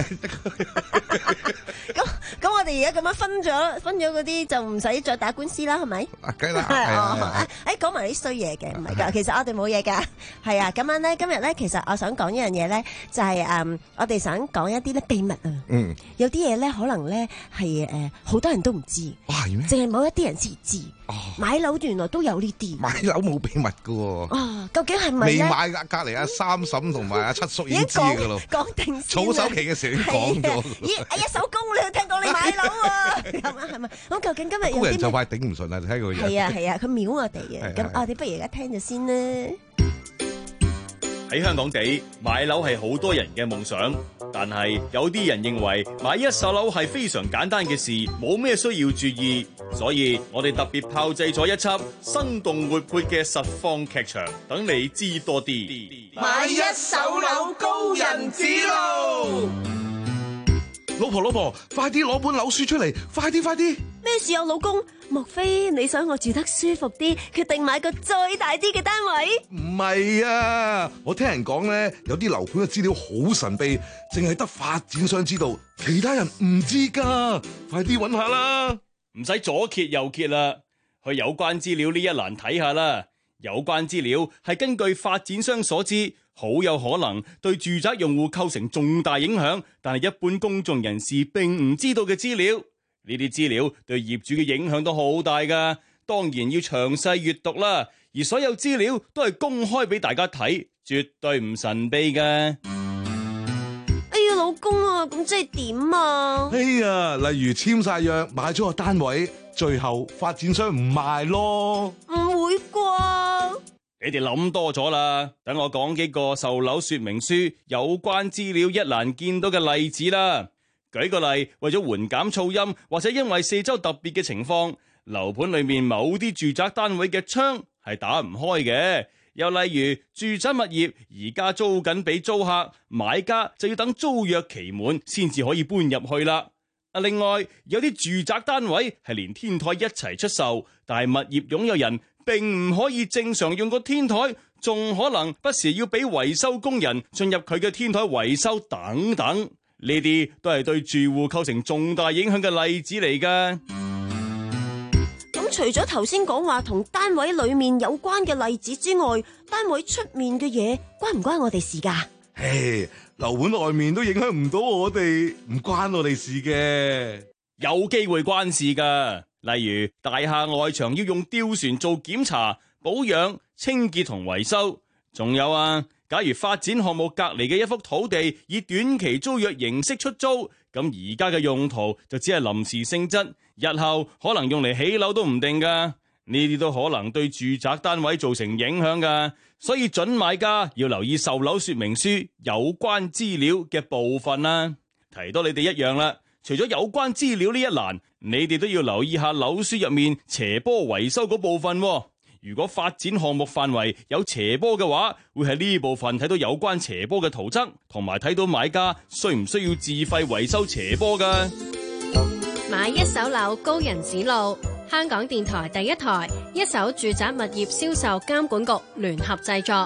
咁咁我哋而家咁樣分咗分咗嗰啲就唔使再打官司啦，係咪？ 梗係啦。係啊。 誒講埋啲衰嘢嘅，唔係㗎，其實我哋冇嘢㗎。係啊，咁樣咧，今日咧，其實我想講一樣嘢咧，就係誒，我哋想講一啲咧秘密啊。 嗯。 有啲嘢咧，可能咧係誒好多人都唔知。 哇，係咩？ 淨係某一啲人先知。哦。買樓原來都有呢啲。 買樓冇秘密㗎喎。 啊，究竟係咪咧？ 未買隔隔離阿三嬸同埋阿七叔已經知㗎咯。 講定先。 儲首期嘅時候已經講咗。 咦？哎呀，手工你有聽講你買樓啊？咁啊係咪？咁究竟今日有啲高人就快頂唔順啦！你睇佢。 係啊係啊，佢秒我哋嘅。咁我哋不如而家聽咗先啦。 喺香港地買樓係好多人嘅夢想，但係有啲人認為買一手樓係非常簡單嘅事，冇咩需要注意，所以我哋特別炮製咗一輯生動活潑嘅實況劇場，等你知多啲。 買一手樓高人指路。老婆老婆，快啲攞本樓書出嚟，快啲快啲！ 咩事啊，老公？莫非你想我住得舒服啲，決定買個再大啲嘅單位？ 唔係啊，我聽人講咧，有啲樓盤嘅資料好神秘，淨係得發展商知道，其他人唔知噶。快啲搵下啦！ 唔使左揭右揭啦，去有關資料呢一欄睇下啦。有關資料係根據發展商所知，好有可能對住宅用戶構成重大影響，但係一般公眾人士並唔知道嘅資料。呢啲資料對業主嘅影響都好大噶，當然要詳細閱讀啦。而所有資料都係公開俾大家睇，絕對唔神秘噶。 哎呀，老公啊，咁即係點啊？ 哎呀，例如簽晒約，買咗個單位，最後發展商唔賣咯。 唔會啩？ 你哋諗多咗啦，等我講幾個售樓說明書有關資料一欄見到嘅例子啦。舉個例，為咗緩減噪音或者因為四周特別嘅情況， 樓盤裏面某啲住宅單位嘅窗係打唔開嘅。又例如住宅物業而家租緊俾租客，買家就要等租約期滿先至可以搬入去啦。啊，另外有啲住宅單位係連天台一齊出售，但係物業擁有人並唔可以正常用個天台，仲可能不時要俾維修工人進入佢嘅天台維修等等，呢啲都係對住戶構成重大影響嘅例子嚟㗎。 咁除咗頭先講話同單位裏面有關嘅例子之外，單位出面嘅嘢關唔關我哋事㗎？ 唉，樓盤外面都影響唔到我哋，唔關我哋事嘅。 有機會關事㗎，例如大廈外牆要用吊船做檢查、保養、清潔同維修。仲有啊，假如發展項目隔離嘅一幅土地以短期租約形式出租，咁而家嘅用途就只係臨時性質，日後可能用嚟起樓都唔定㗎。呢啲都可能對住宅單位造成影響㗎，所以準買家要留意售樓說明書有關資料嘅部分啦。提多你哋一樣啦，除咗有關資料呢一欄，你哋都要留意下樓書入面斜坡維修嗰部分。如果發展項目範圍有斜坡嘅話，會喺呢部分睇到有關斜坡嘅圖則，同埋睇到買家需唔需要自費維修斜坡㗎。 買一手樓高人指路，香港電台第一台一手住宅物業銷售監管局聯合製作。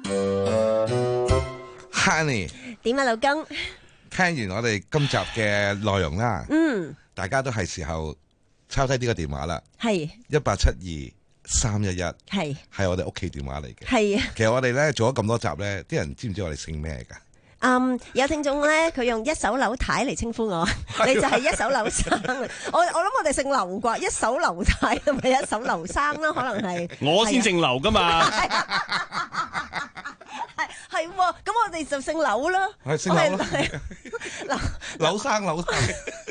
Honey， 點啊，老公？ 聽完我哋今集嘅內容啦， 嗯， 大家都係時候抄低呢個電話啦， 係一八七二三一一， 係係我哋屋企電話嚟嘅， 係啊。 其實我哋咧做咗咁多集咧，啲人知唔知我哋姓咩㗎？ 嗯，有聽眾咧，佢用一手樓太嚟稱呼我，你就係一手樓生。我我諗我哋姓劉啩，一手樓太同埋一手樓生啦，可能係。 我先姓劉噶嘛。 係係喎，咁我哋就姓劉啦。 係姓劉啦。 劉劉生劉太。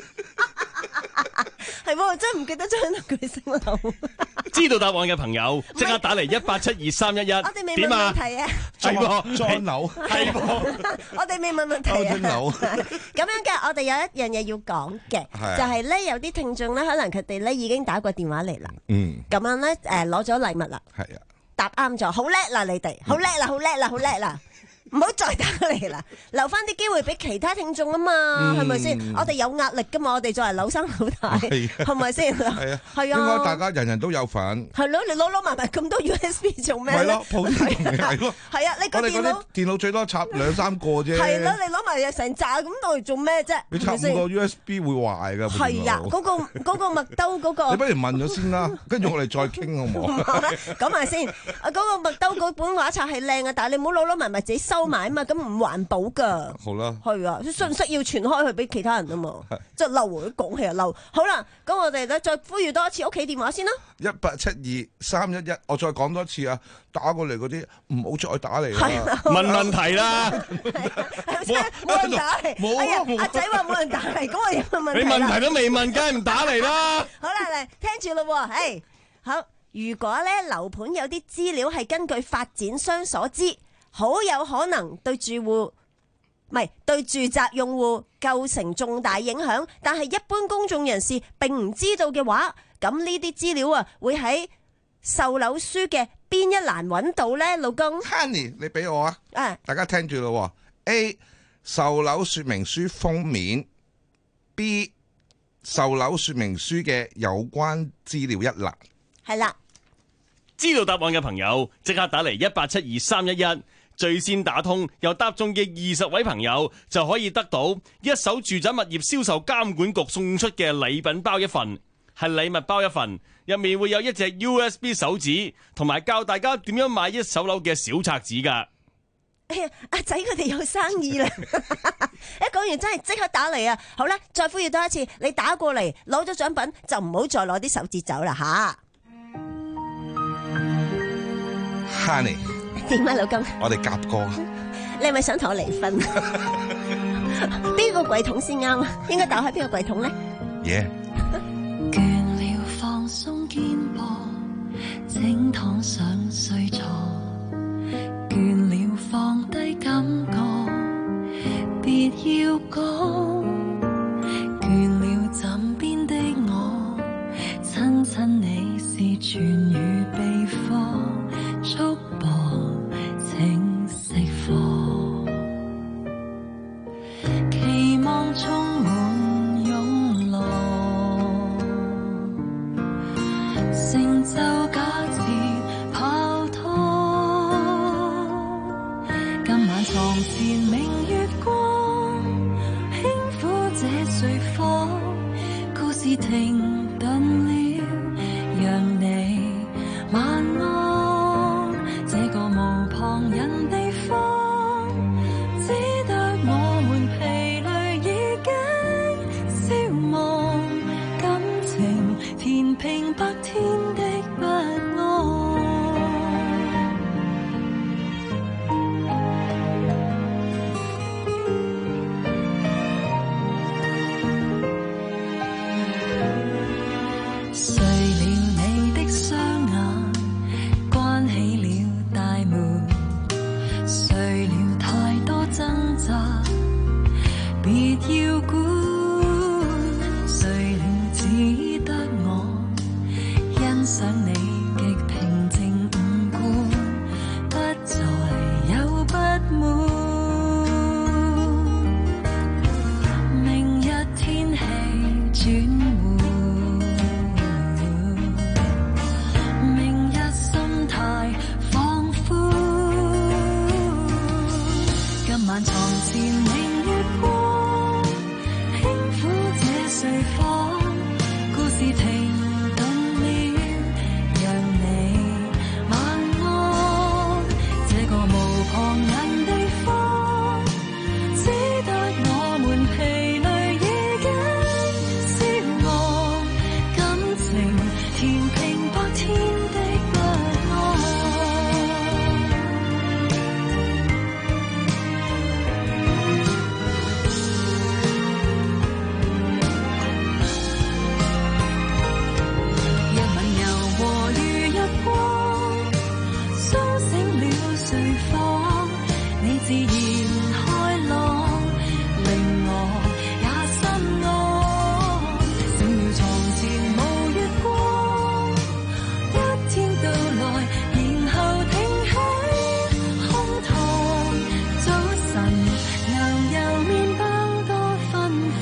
係喎，真係唔記得咗佢姓劉。 知道答案嘅朋友，即刻打嚟一八七二三一一。 我哋未問問題啊。 係噃， 裝樓。 係噃。 我哋未問問題啊。咁樣嘅，我哋有一樣嘢要講嘅，就係咧有啲聽眾咧，可能佢哋咧已經打過電話嚟啦。 嗯。 咁樣咧，誒攞咗禮物啦。 係啊。 答啱咗，好叻啦你哋，好叻啦，好叻啦，好叻啦！唔好再打嚟啦，留翻啲機會俾其他聽眾啊嘛，係咪先？我哋有壓力噶嘛，我哋作為樓生老太，係咪先？ 係啊，係啊，應該大家人人都有份。係咯，你攞攞埋埋咁多 U S B 做咩？ 係咯，普通嘅係咯。 係啊，你個電腦電腦最多插兩三個啫。 係咯，你攞埋成扎咁攞嚟做咩啫？ 你插五個 U S B 會壞㗎。 係啊，嗰個嗰個麥兜嗰個。 你不如問咗先啦，跟住我哋再傾好唔好？ 講埋先，啊嗰個麥兜嗰本畫冊係靚啊，但係你唔好攞攞埋埋自己收埋啊嘛，咁唔環保噶。 好啦， 係啊，啲信息要傳開去俾其他人啊嘛，即係嬲，講起啊嬲。好啦，咁我哋咧再呼籲多一次屋企電話先啦。 一八七二三一一，我再講多次啊，打過嚟嗰啲唔好再打嚟啦， 問問題啦， 冇人打嚟，冇啊，阿仔話冇人打嚟，咁我有問問題啦。 你問題都未問，梗係唔打嚟啦。 好啦，嚟聽住咯，誒，好，如果咧樓盤有啲資料係根據發展商所知，好有可能對住戶唔係對住宅用戶構成重大影響，但係一般公眾人士並唔知道嘅話，咁呢啲資料啊會喺售樓書嘅邊一欄揾到呢？老公 Honey， 你俾我啊， 啊大家聽住咯。A 售樓說明書封面， B 售樓說明書嘅有關資料一欄。 係啦， 知道答案嘅朋友即刻打嚟一八七二三一一，最先打通又答中嘅二十位朋友就可以得到一手住宅物業銷售監管局送出嘅禮品包一份，係禮物包一份，入面會有一隻 U S B 手指，同埋教大家點樣買一手樓嘅小冊子噶。 哎呀，阿仔佢哋有生意啦！一講完真係即刻打嚟啊！好啦，再呼籲多一次，你打過嚟攞咗獎品就唔好再攞啲手指走啦吓。 Honey， 點啊，老公？ 我哋夾過。 你係咪想同我離婚？邊個櫃桶先啱啊？應該打開邊個櫃桶咧？ 耶！ 倦了放鬆肩膊，整躺上睡床。倦了放低感覺，別要講。倦了枕邊的我，親親你是痊癒秘方，束縛請釋放，期望充滿湧浪，成就假設泡湯。今晚床前明月光，輕撫這睡房，故事停頓了，讓你晚安。這個無旁人地方，只得我們疲累已經消亡，感情填平白天的不安。碎了你的雙眼，關起了大門，碎了太多掙扎，別要管，碎了只得我欣賞你極平靜五官，不再有不滿。明日天氣轉床前明月光，輕撫這睡房，故事停頓了，讓你晚安。這個無旁人地方，只得我們疲累已經消亡，感情填平白天的不安。自然開朗，令我也心安。醒了床前無月光，一天到來，然後挺起胸膛。早晨，牛油麵包多芬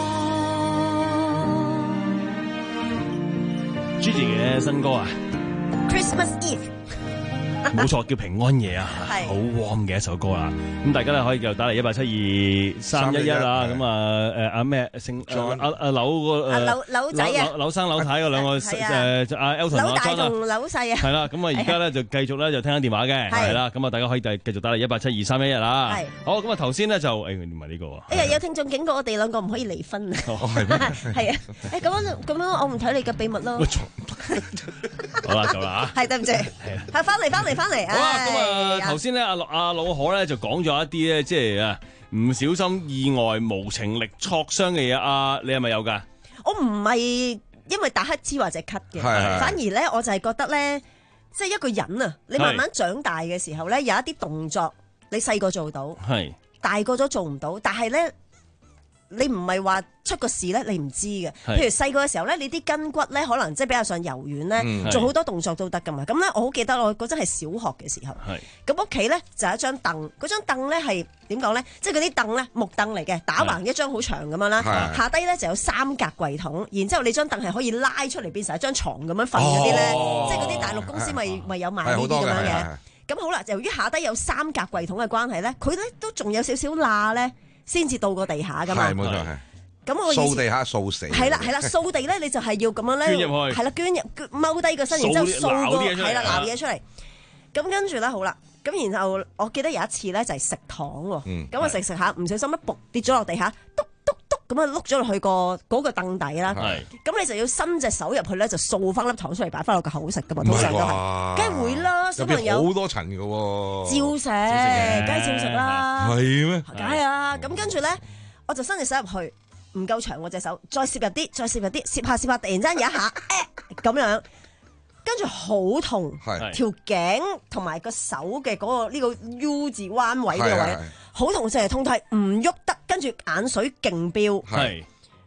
芳。 Gigi 嘅新歌啊 ，Christmas Eve。 冇錯，叫平安夜啊， 係好 warm 嘅一首歌啦。咁大家咧可以就打嚟一八七二三一一啦。咁啊誒阿咩姓阿阿柳個誒柳柳仔啊， 柳生柳太嗰兩個誒阿 Elton 柳大阿 John 同柳細啊。 係啦，咁啊而家咧就繼續咧就聽緊電話嘅，係啦。咁啊大家可以繼繼續打嚟一八七二三一一啦。係好，咁啊頭先咧就誒唔係呢個喎。 哎呀，有聽眾警告我哋兩個唔可以離婚啊。 哦係咩？ 係啊，誒咁樣咁樣我唔睇你嘅秘密咯。 好啦，夠啦嚇。 係對唔住，係翻嚟翻嚟翻嚟。 好啦，咁啊頭先咧阿阿老可咧就講咗一啲咧，即係啊唔小心意外無情力挫傷嘅嘢啊，你係咪有㗎？ 我唔係因為打乞嗤或者咳嘅，反而咧我就係覺得咧，即係一個人啊，你慢慢長大嘅時候咧，有一啲動作你細個做到， 係大個咗做唔到，但係咧。你唔係話出個事咧，你唔知嘅。譬如細個嘅時候咧，你啲筋骨咧可能即係比較上柔軟咧，嗯、做好多動作都得噶嘛。咁咧，我好記得我嗰陣係小學嘅時候，咁屋企咧就有一張凳，嗰張凳咧係點講咧？即係嗰啲凳咧木凳嚟嘅，打橫一張好長咁樣啦，下低咧就有三格櫃桶，然之後你張凳係可以拉出嚟變成一張床咁樣瞓嗰啲咧，即係嗰啲大陸公司咪咪有賣呢啲咁樣嘅。咁好啦，由於下低有三格櫃桶嘅關係咧，佢咧都仲有少少罅咧。先至到個地下噶嘛， 係冇錯係。 咁我掃地下掃死。 係啦係啦，掃地咧你就係要咁樣咧， 捐入去， 係啦捐入踎低個身，然之後掃個係啦撈嘢出嚟。咁跟住咧好啦，咁然後我記得有一次咧就係食糖喎，咁我食食下唔小心一仆跌咗落地下，篤篤篤咁啊碌咗落去個嗰個凳底啦。咁你就要伸隻手入去咧，就掃翻粒糖出嚟擺翻落個口食噶嘛，通常都係，梗係會啦，小朋友好多塵噶喎， 照食，梗係照食啦， 係咩？ 梗係啊！咁跟住咧，我就伸隻手入去，唔夠長我隻手，再攝入啲，再攝入啲，攝下攝下，突然之間有一下，咁樣，跟住好痛，條頸同埋個手嘅嗰個呢個 U 字彎位呢個位，好痛，成日痛到係唔喐得，跟住眼水勁飆，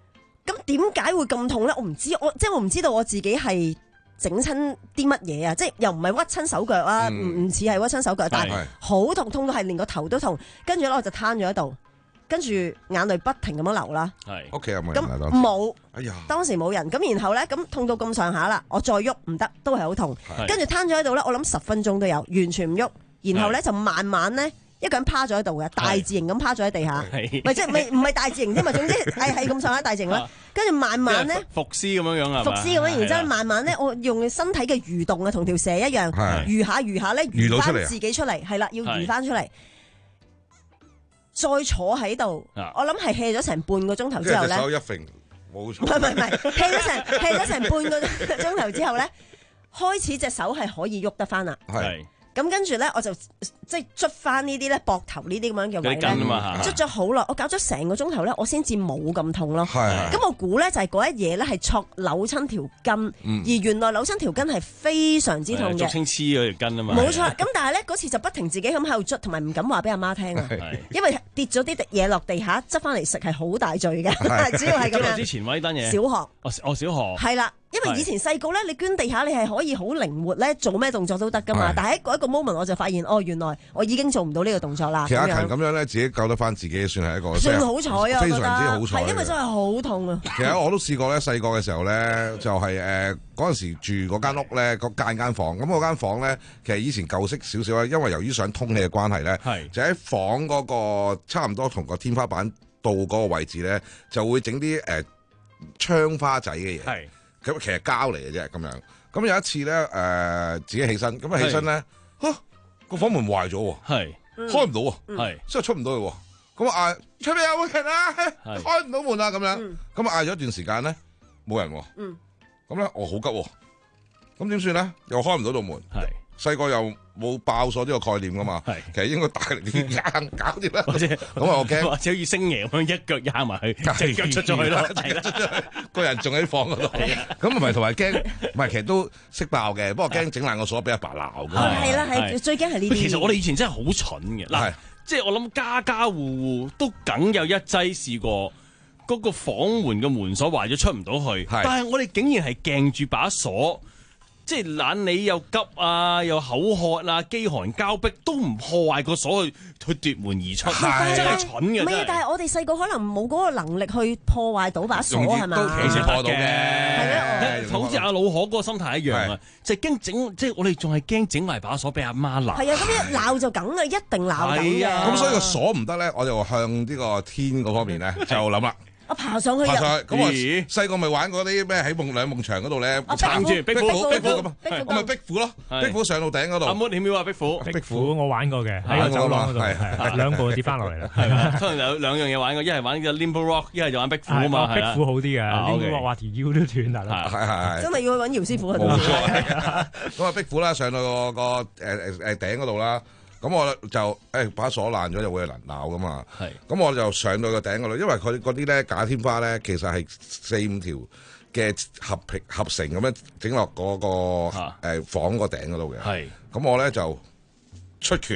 咁點解會咁痛咧？我唔知，我即係我唔知道我自己係整親啲乜嘢啊！即係又唔係屈親手腳啊，唔唔似係屈親手腳，但係好痛，痛到係連個頭都痛。跟住咧我就攤咗喺度，跟住眼淚不停咁樣流啦。 係屋企有冇人啊？當時冇， 哎呀， 當時冇人。咁然後咧，咁痛到咁上下啦，我再喐唔得，都係好痛。跟住攤咗喺度咧，我諗十分鐘都有，完全唔喐。然後咧就慢慢咧。一個人趴咗喺度嘅，大字型咁趴咗喺地下，咪即係未唔係大字型添嘛？總之係係咁上下大字型啦。跟住慢慢咧， 伏屍咁樣樣啊， 伏屍咁樣，然之後慢慢咧，我用身體嘅蠕動啊，同條蛇一樣，蠕下蠕下咧，蠕翻自己出嚟，係啦，要蠕翻出嚟，再坐喺度，我諗係 hea 咗成半個鐘頭之後咧， 手一揈冇錯， 唔係唔係唔係 hea 咗成 hea 咗成半個鐘頭之後咧，開始隻手係可以喐得翻啦。係。咁跟住咧，我就即係捽翻呢啲咧，膊頭呢啲咁樣嘅位咧，捽咗好耐，我搞咗成個鐘頭咧，我先至冇咁痛咯。咁我估咧就係嗰一嘢咧係挫扭親條筋，嗯、而原來扭親條筋係非常之痛嘅。 俗稱黐嗰條筋啊嘛。 冇錯，咁但係咧嗰次就不停自己咁喺度捽，同埋唔敢話俾阿媽聽啊，因為跌咗啲嘢落地下，執翻嚟食係好大罪嘅，主要係咁樣。 之前話呢單嘢。小學。 哦哦，小學。 係啦。因為以前細個咧，你捐地下你係可以好靈活咧，做咩動作都得噶嘛。但係喺嗰一個 moment 我就發現，哦，原來我已經做唔到呢個動作啦。 其實阿勤咁樣咧，自己救得翻自己，算係一個算好彩啊！ 非常之好彩。 係因為真係好痛啊！ 其實我都試過咧，細個嘅時候咧，就係誒嗰陣時住嗰間屋咧，嗰間間房。咁嗰間房咧，其實以前舊式少少啦，因為由於想通氣嘅關係咧，就喺房嗰個差唔多同個天花板到嗰個位置咧，就會整啲誒窗花仔嘅嘢。咁其實膠嚟嘅啫，咁樣。咁有一次咧，誒、呃、自己起身，咁啊起身咧，嚇個房門壞咗喎，係開唔到喎，係即係出唔到去喎。咁啊嗌出邊有冇人啊？開唔到門啊咁樣。咁啊嗌咗一段時間咧，冇人喎。咁咧我好急喎，咁點算咧？又開唔到道門。細個又冇爆鎖呢個概念噶嘛，其實應該大力啲硬搞掂啦。咁啊我驚， 或者好似星爺咁樣一腳踹埋去，隻腳出咗去咯， 個人仲喺房嗰度。咁唔係同埋驚，唔係其實都識爆嘅，不過驚整爛個鎖俾阿爸鬧。 係啦係，最驚係呢啲。 其實我哋以前真係好蠢嘅，嗱，即係我諗家家戶戶都梗有一劑試過嗰個房門嘅門鎖壞咗出唔到去，但係我哋竟然係鏡住把鎖。即係懶你又急啊，又口渴啊，飢寒交迫都唔破壞個鎖去去奪門而出，真係蠢嘅。 唔係，但係我哋細個可能冇嗰個能力去破壞到把鎖係咪？ 都其實破到嘅， 係咧，好似阿老可嗰個心態一樣啊，就係驚整，即係我哋仲係驚整埋把鎖俾阿媽鬧。 係啊，咁一鬧就梗啊，一定鬧緊嘅。 咁所以個鎖唔得咧，我就向呢個天嗰方面咧就諗啦。 我爬上去， 爬上去咁我細個咪玩嗰啲咩喺夢兩夢牆嗰度咧，撐住壁虎，壁虎咁啊，我咪壁虎咯，壁虎上到頂嗰度。 阿妹你咪話壁虎， 壁虎我玩過嘅，喺個走廊嗰度，係兩步跌翻落嚟啦。 係嘛，通常有兩樣嘢玩嘅，一係玩個 Limbo Rock，一係就玩壁虎啊嘛。 壁虎好啲嘅，Limbo Rock 話條腰都斷啦。 係係真係要去揾姚師傅。 冇錯，咁啊壁虎啦，上到個個誒誒誒頂嗰度啦。咁我就誒把鎖爛咗，就會有人鬧噶嘛。係，咁我就上到個頂嗰度，因為佢嗰啲咧假天花咧，其實係四五條嘅合平合成咁樣整落嗰個誒房個頂嗰度嘅。係，咁我咧就出拳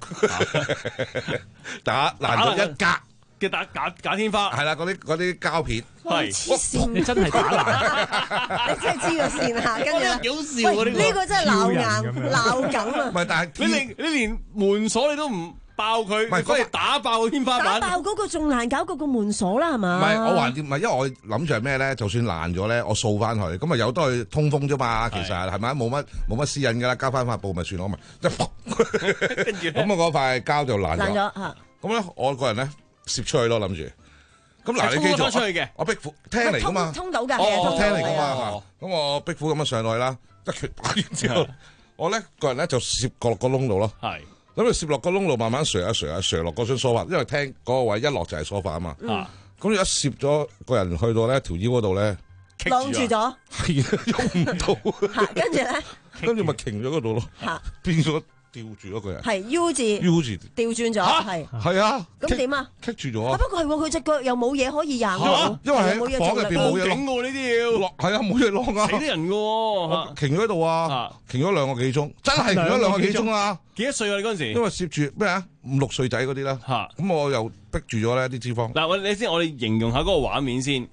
打爛咗一格嘅打假假天花。 係啦，嗰啲嗰啲膠片。 係黐線， 你真係打爛， 你真係黐個線下，跟住幾好笑喎！ 呢個真係鬧硬鬧緊啊！ 唔係，但係你連你連門鎖你都唔爆佢，唔係佢係打爆個天花板。 打爆嗰個仲難搞過個門鎖啦，係嘛？ 唔係我還掂，唔係因為我諗住係咩咧？就算爛咗咧，我掃翻佢，咁啊有得去通風啫嘛。其實係咪冇乜冇乜私隱㗎啦？交翻塊布咪算咯，咪一撲，跟住咁啊嗰塊膠就爛咗。爛咗嚇。咁咧，我個人咧攝出去咯，諗住。咁嗱，你記住， 出去嘅， 我壁虎聽嚟噶嘛， 通到㗎， 哦，聽嚟噶嘛。咁我壁虎咁樣上去啦，一拳打完之後，我咧個人咧就攝過落個窿度咯。係，咁就攝落個窿度，慢慢垂下垂下垂落嗰張梳化，因為聽嗰個位一落就係梳化啊嘛。咁一攝咗個人去到咧條腰嗰度咧， 晾住咗， 係喐唔到。 跟住咧， 跟住咪停咗嗰度咯，變咗。吊住咗個人， 係 U 字 ，U 字調轉咗，係係啊， 咁點啊？ 棘住咗。 不過係喎，佢隻腳又冇嘢可以硬喎， 因為喺房入邊冇嘢落嘅呢啲要落， 係啊，冇嘢落啊， 死啲人嘅喎， 停咗喺度啊，停咗兩個幾鐘，真係停咗兩個幾鐘啊！ 幾多歲啊？你嗰陣時？ 因為攝住咩啊？五六歲仔嗰啲啦，咁我又逼住咗咧啲脂肪。 嗱，我你先，我哋形容下嗰個畫面先。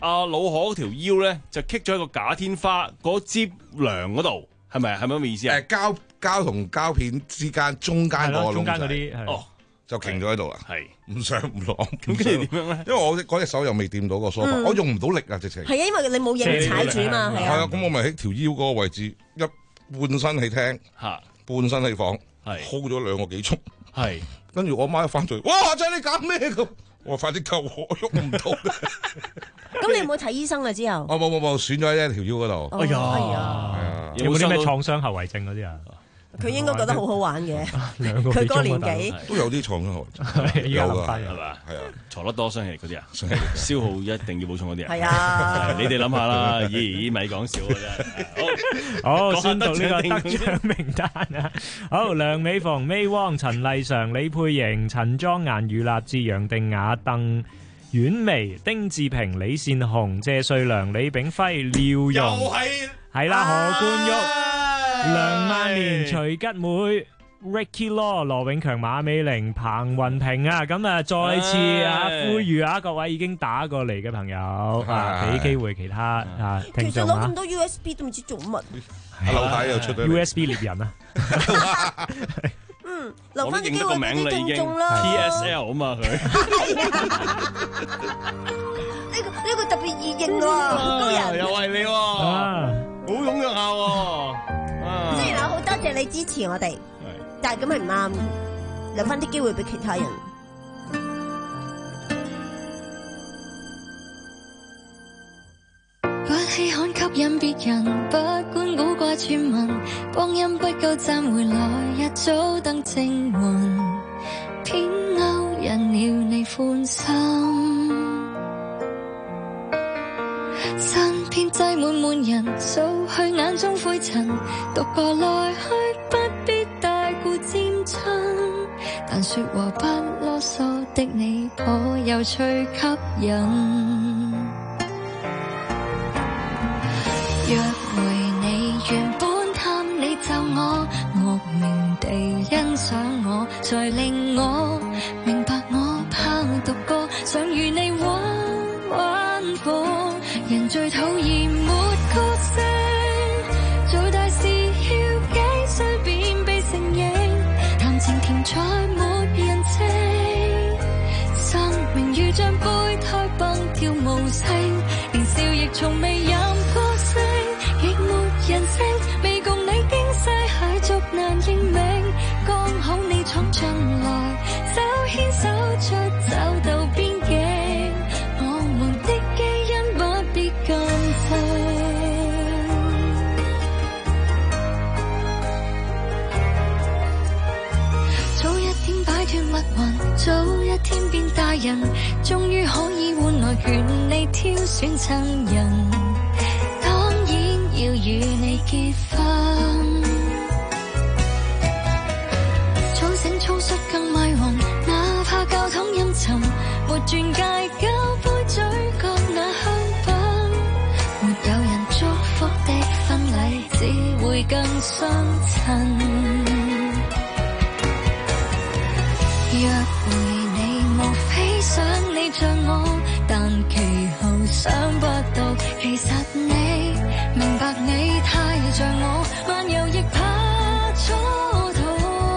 阿老何條腰咧就棘咗喺個假天花嗰支梁嗰度，係咪係咪咁嘅意思啊？ 誒膠膠同膠片之間中間個窿中間嗰啲哦，就停咗喺度啦。 係唔上唔落， 咁跟住點樣咧？ 因為我嗰隻手又未掂到個梳化， 嗯我用唔到力啊！直情係啊，因為你冇認踩住嘛，係係啊，咁我咪喺條腰嗰個位置一半身喺廳， 嚇半身喺房， 係 hold 咗兩個幾鐘， 係跟住我媽一翻咗嚟，哇！仔你搞咩咁？我話快啲救我，喐唔到。 咁你有冇睇醫生啊？之後我冇冇冇，損咗喺條腰嗰度。 哎呀， 係啊， 有冇啲咩創傷後遺症嗰啲啊？ 佢應該覺得好好玩嘅， 兩個佢嗰個幾鐘年紀都有啲創傷後遺症， 有㗎㗎係嘛？ 係啊， 坐得多傷氣嗰啲啊，消耗一定要補充嗰啲啊。 係啊， 你哋諗下啦，咦咪講笑啊真係。 好，宣讀呢個得獎名單啊！好，梁美鳳、May Wong、陳麗嫦、李佩瑩、陳莊顏、余立志、楊定雅、鄧婉薇、丁志平、李善雄、謝瑞良、李炳輝、廖容，係啦，何冠玉、梁萬年、徐吉妹、Ricky Law、羅永強、馬美玲、彭雲平啊！咁啊，再次啊，呼籲啊，各位已經打過嚟嘅朋友啊，俾機會其他啊聽其實眾啊攞咁多 U S B 都唔知做乜。 阿劉太又出咗 U S B 獵人啊！ 嗯，留我都翻啲機認得個會俾啲名啦已經聽眾啦。 ，T S L 啊嘛佢。 呢個呢個特別易認喎，高人又係你喎，好踴躍下喎。 雖然我好多謝你支持我哋，但係咁係唔啱，留翻啲機會俾其他人。 不稀罕吸引別人，不管古怪傳聞，光陰不夠暫回來，一早登正魂，偏勾引了你歡心。身邊擠滿滿人，掃去眼中灰塵，獨個來去不必大顧沾親，但說話不囉嗦的你頗有趣吸引。約會你原本貪你就我，莫名地欣賞我，才令我明白我怕獨個，想與你玩玩火。人最討厭沒個性，做大事要幾歲便被承認，談情甜在沒人證，生命如像胚胎蹦跳無聲，年少亦從未飲過星，亦沒人性，未共你驚世駭俗難認命，剛好你闖進來，手牽手出走到邊境，我們的基因不必咁正。早一天擺脫密雲，早一天變大人，終於可以換來權利挑選親人，當然要與你結婚。早醒粗率更迷魂，哪怕教堂陰沉，沒鑽戒交杯嘴角那香檳，沒有人祝福的婚禮，只會更相襯。約會你莫非想你像我，但其後想不到，其實你明白你太像我，漫遊亦怕蹉跎。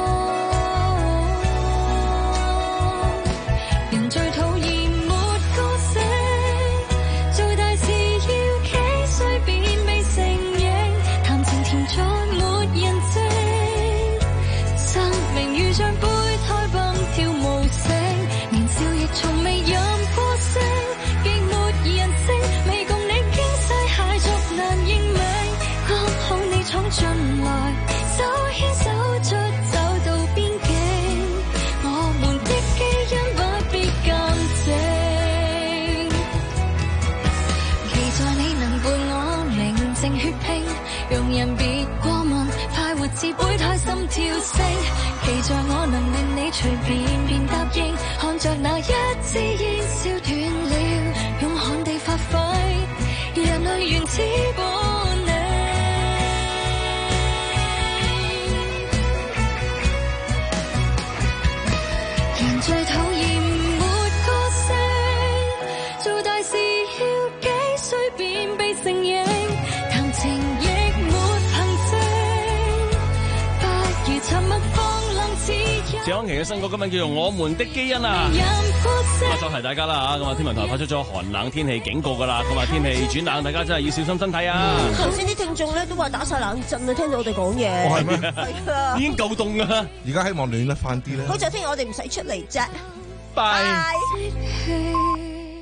人最討厭沒個性，做大事要幾歲便被承認，談情甜在沒人證，生命如像胚胎蹦跳無聲，年少亦從未飲過星，極沒人性，未共你驚世駭俗難認命，剛好你闖進來，手牽手出走到邊境，我們的基因不必咁正，期待你能伴我寧靜血拼，容人別過問，快活至胚胎心跳聲，期待我能令你隨便便答應，看着那一支煙燒斷了，勇悍地發揮人類原始本領。人最討厭沒個性，做大事要幾謝安琪嘅新歌今日叫做《我們的基因》啊！咁啊，就提大家啦嚇，咁啊，天文台發出咗寒冷天氣警告噶啦，咁啊，天氣轉冷，大家真係要小心身體啊！ 頭先啲聽眾咧都話打晒冷震啊，聽到我哋講嘢。 哦，係咩？ 係啊， 已經夠凍噶啦！ 而家希望暖得翻啲咧。 好在聽日我哋唔使出嚟啫。 拜。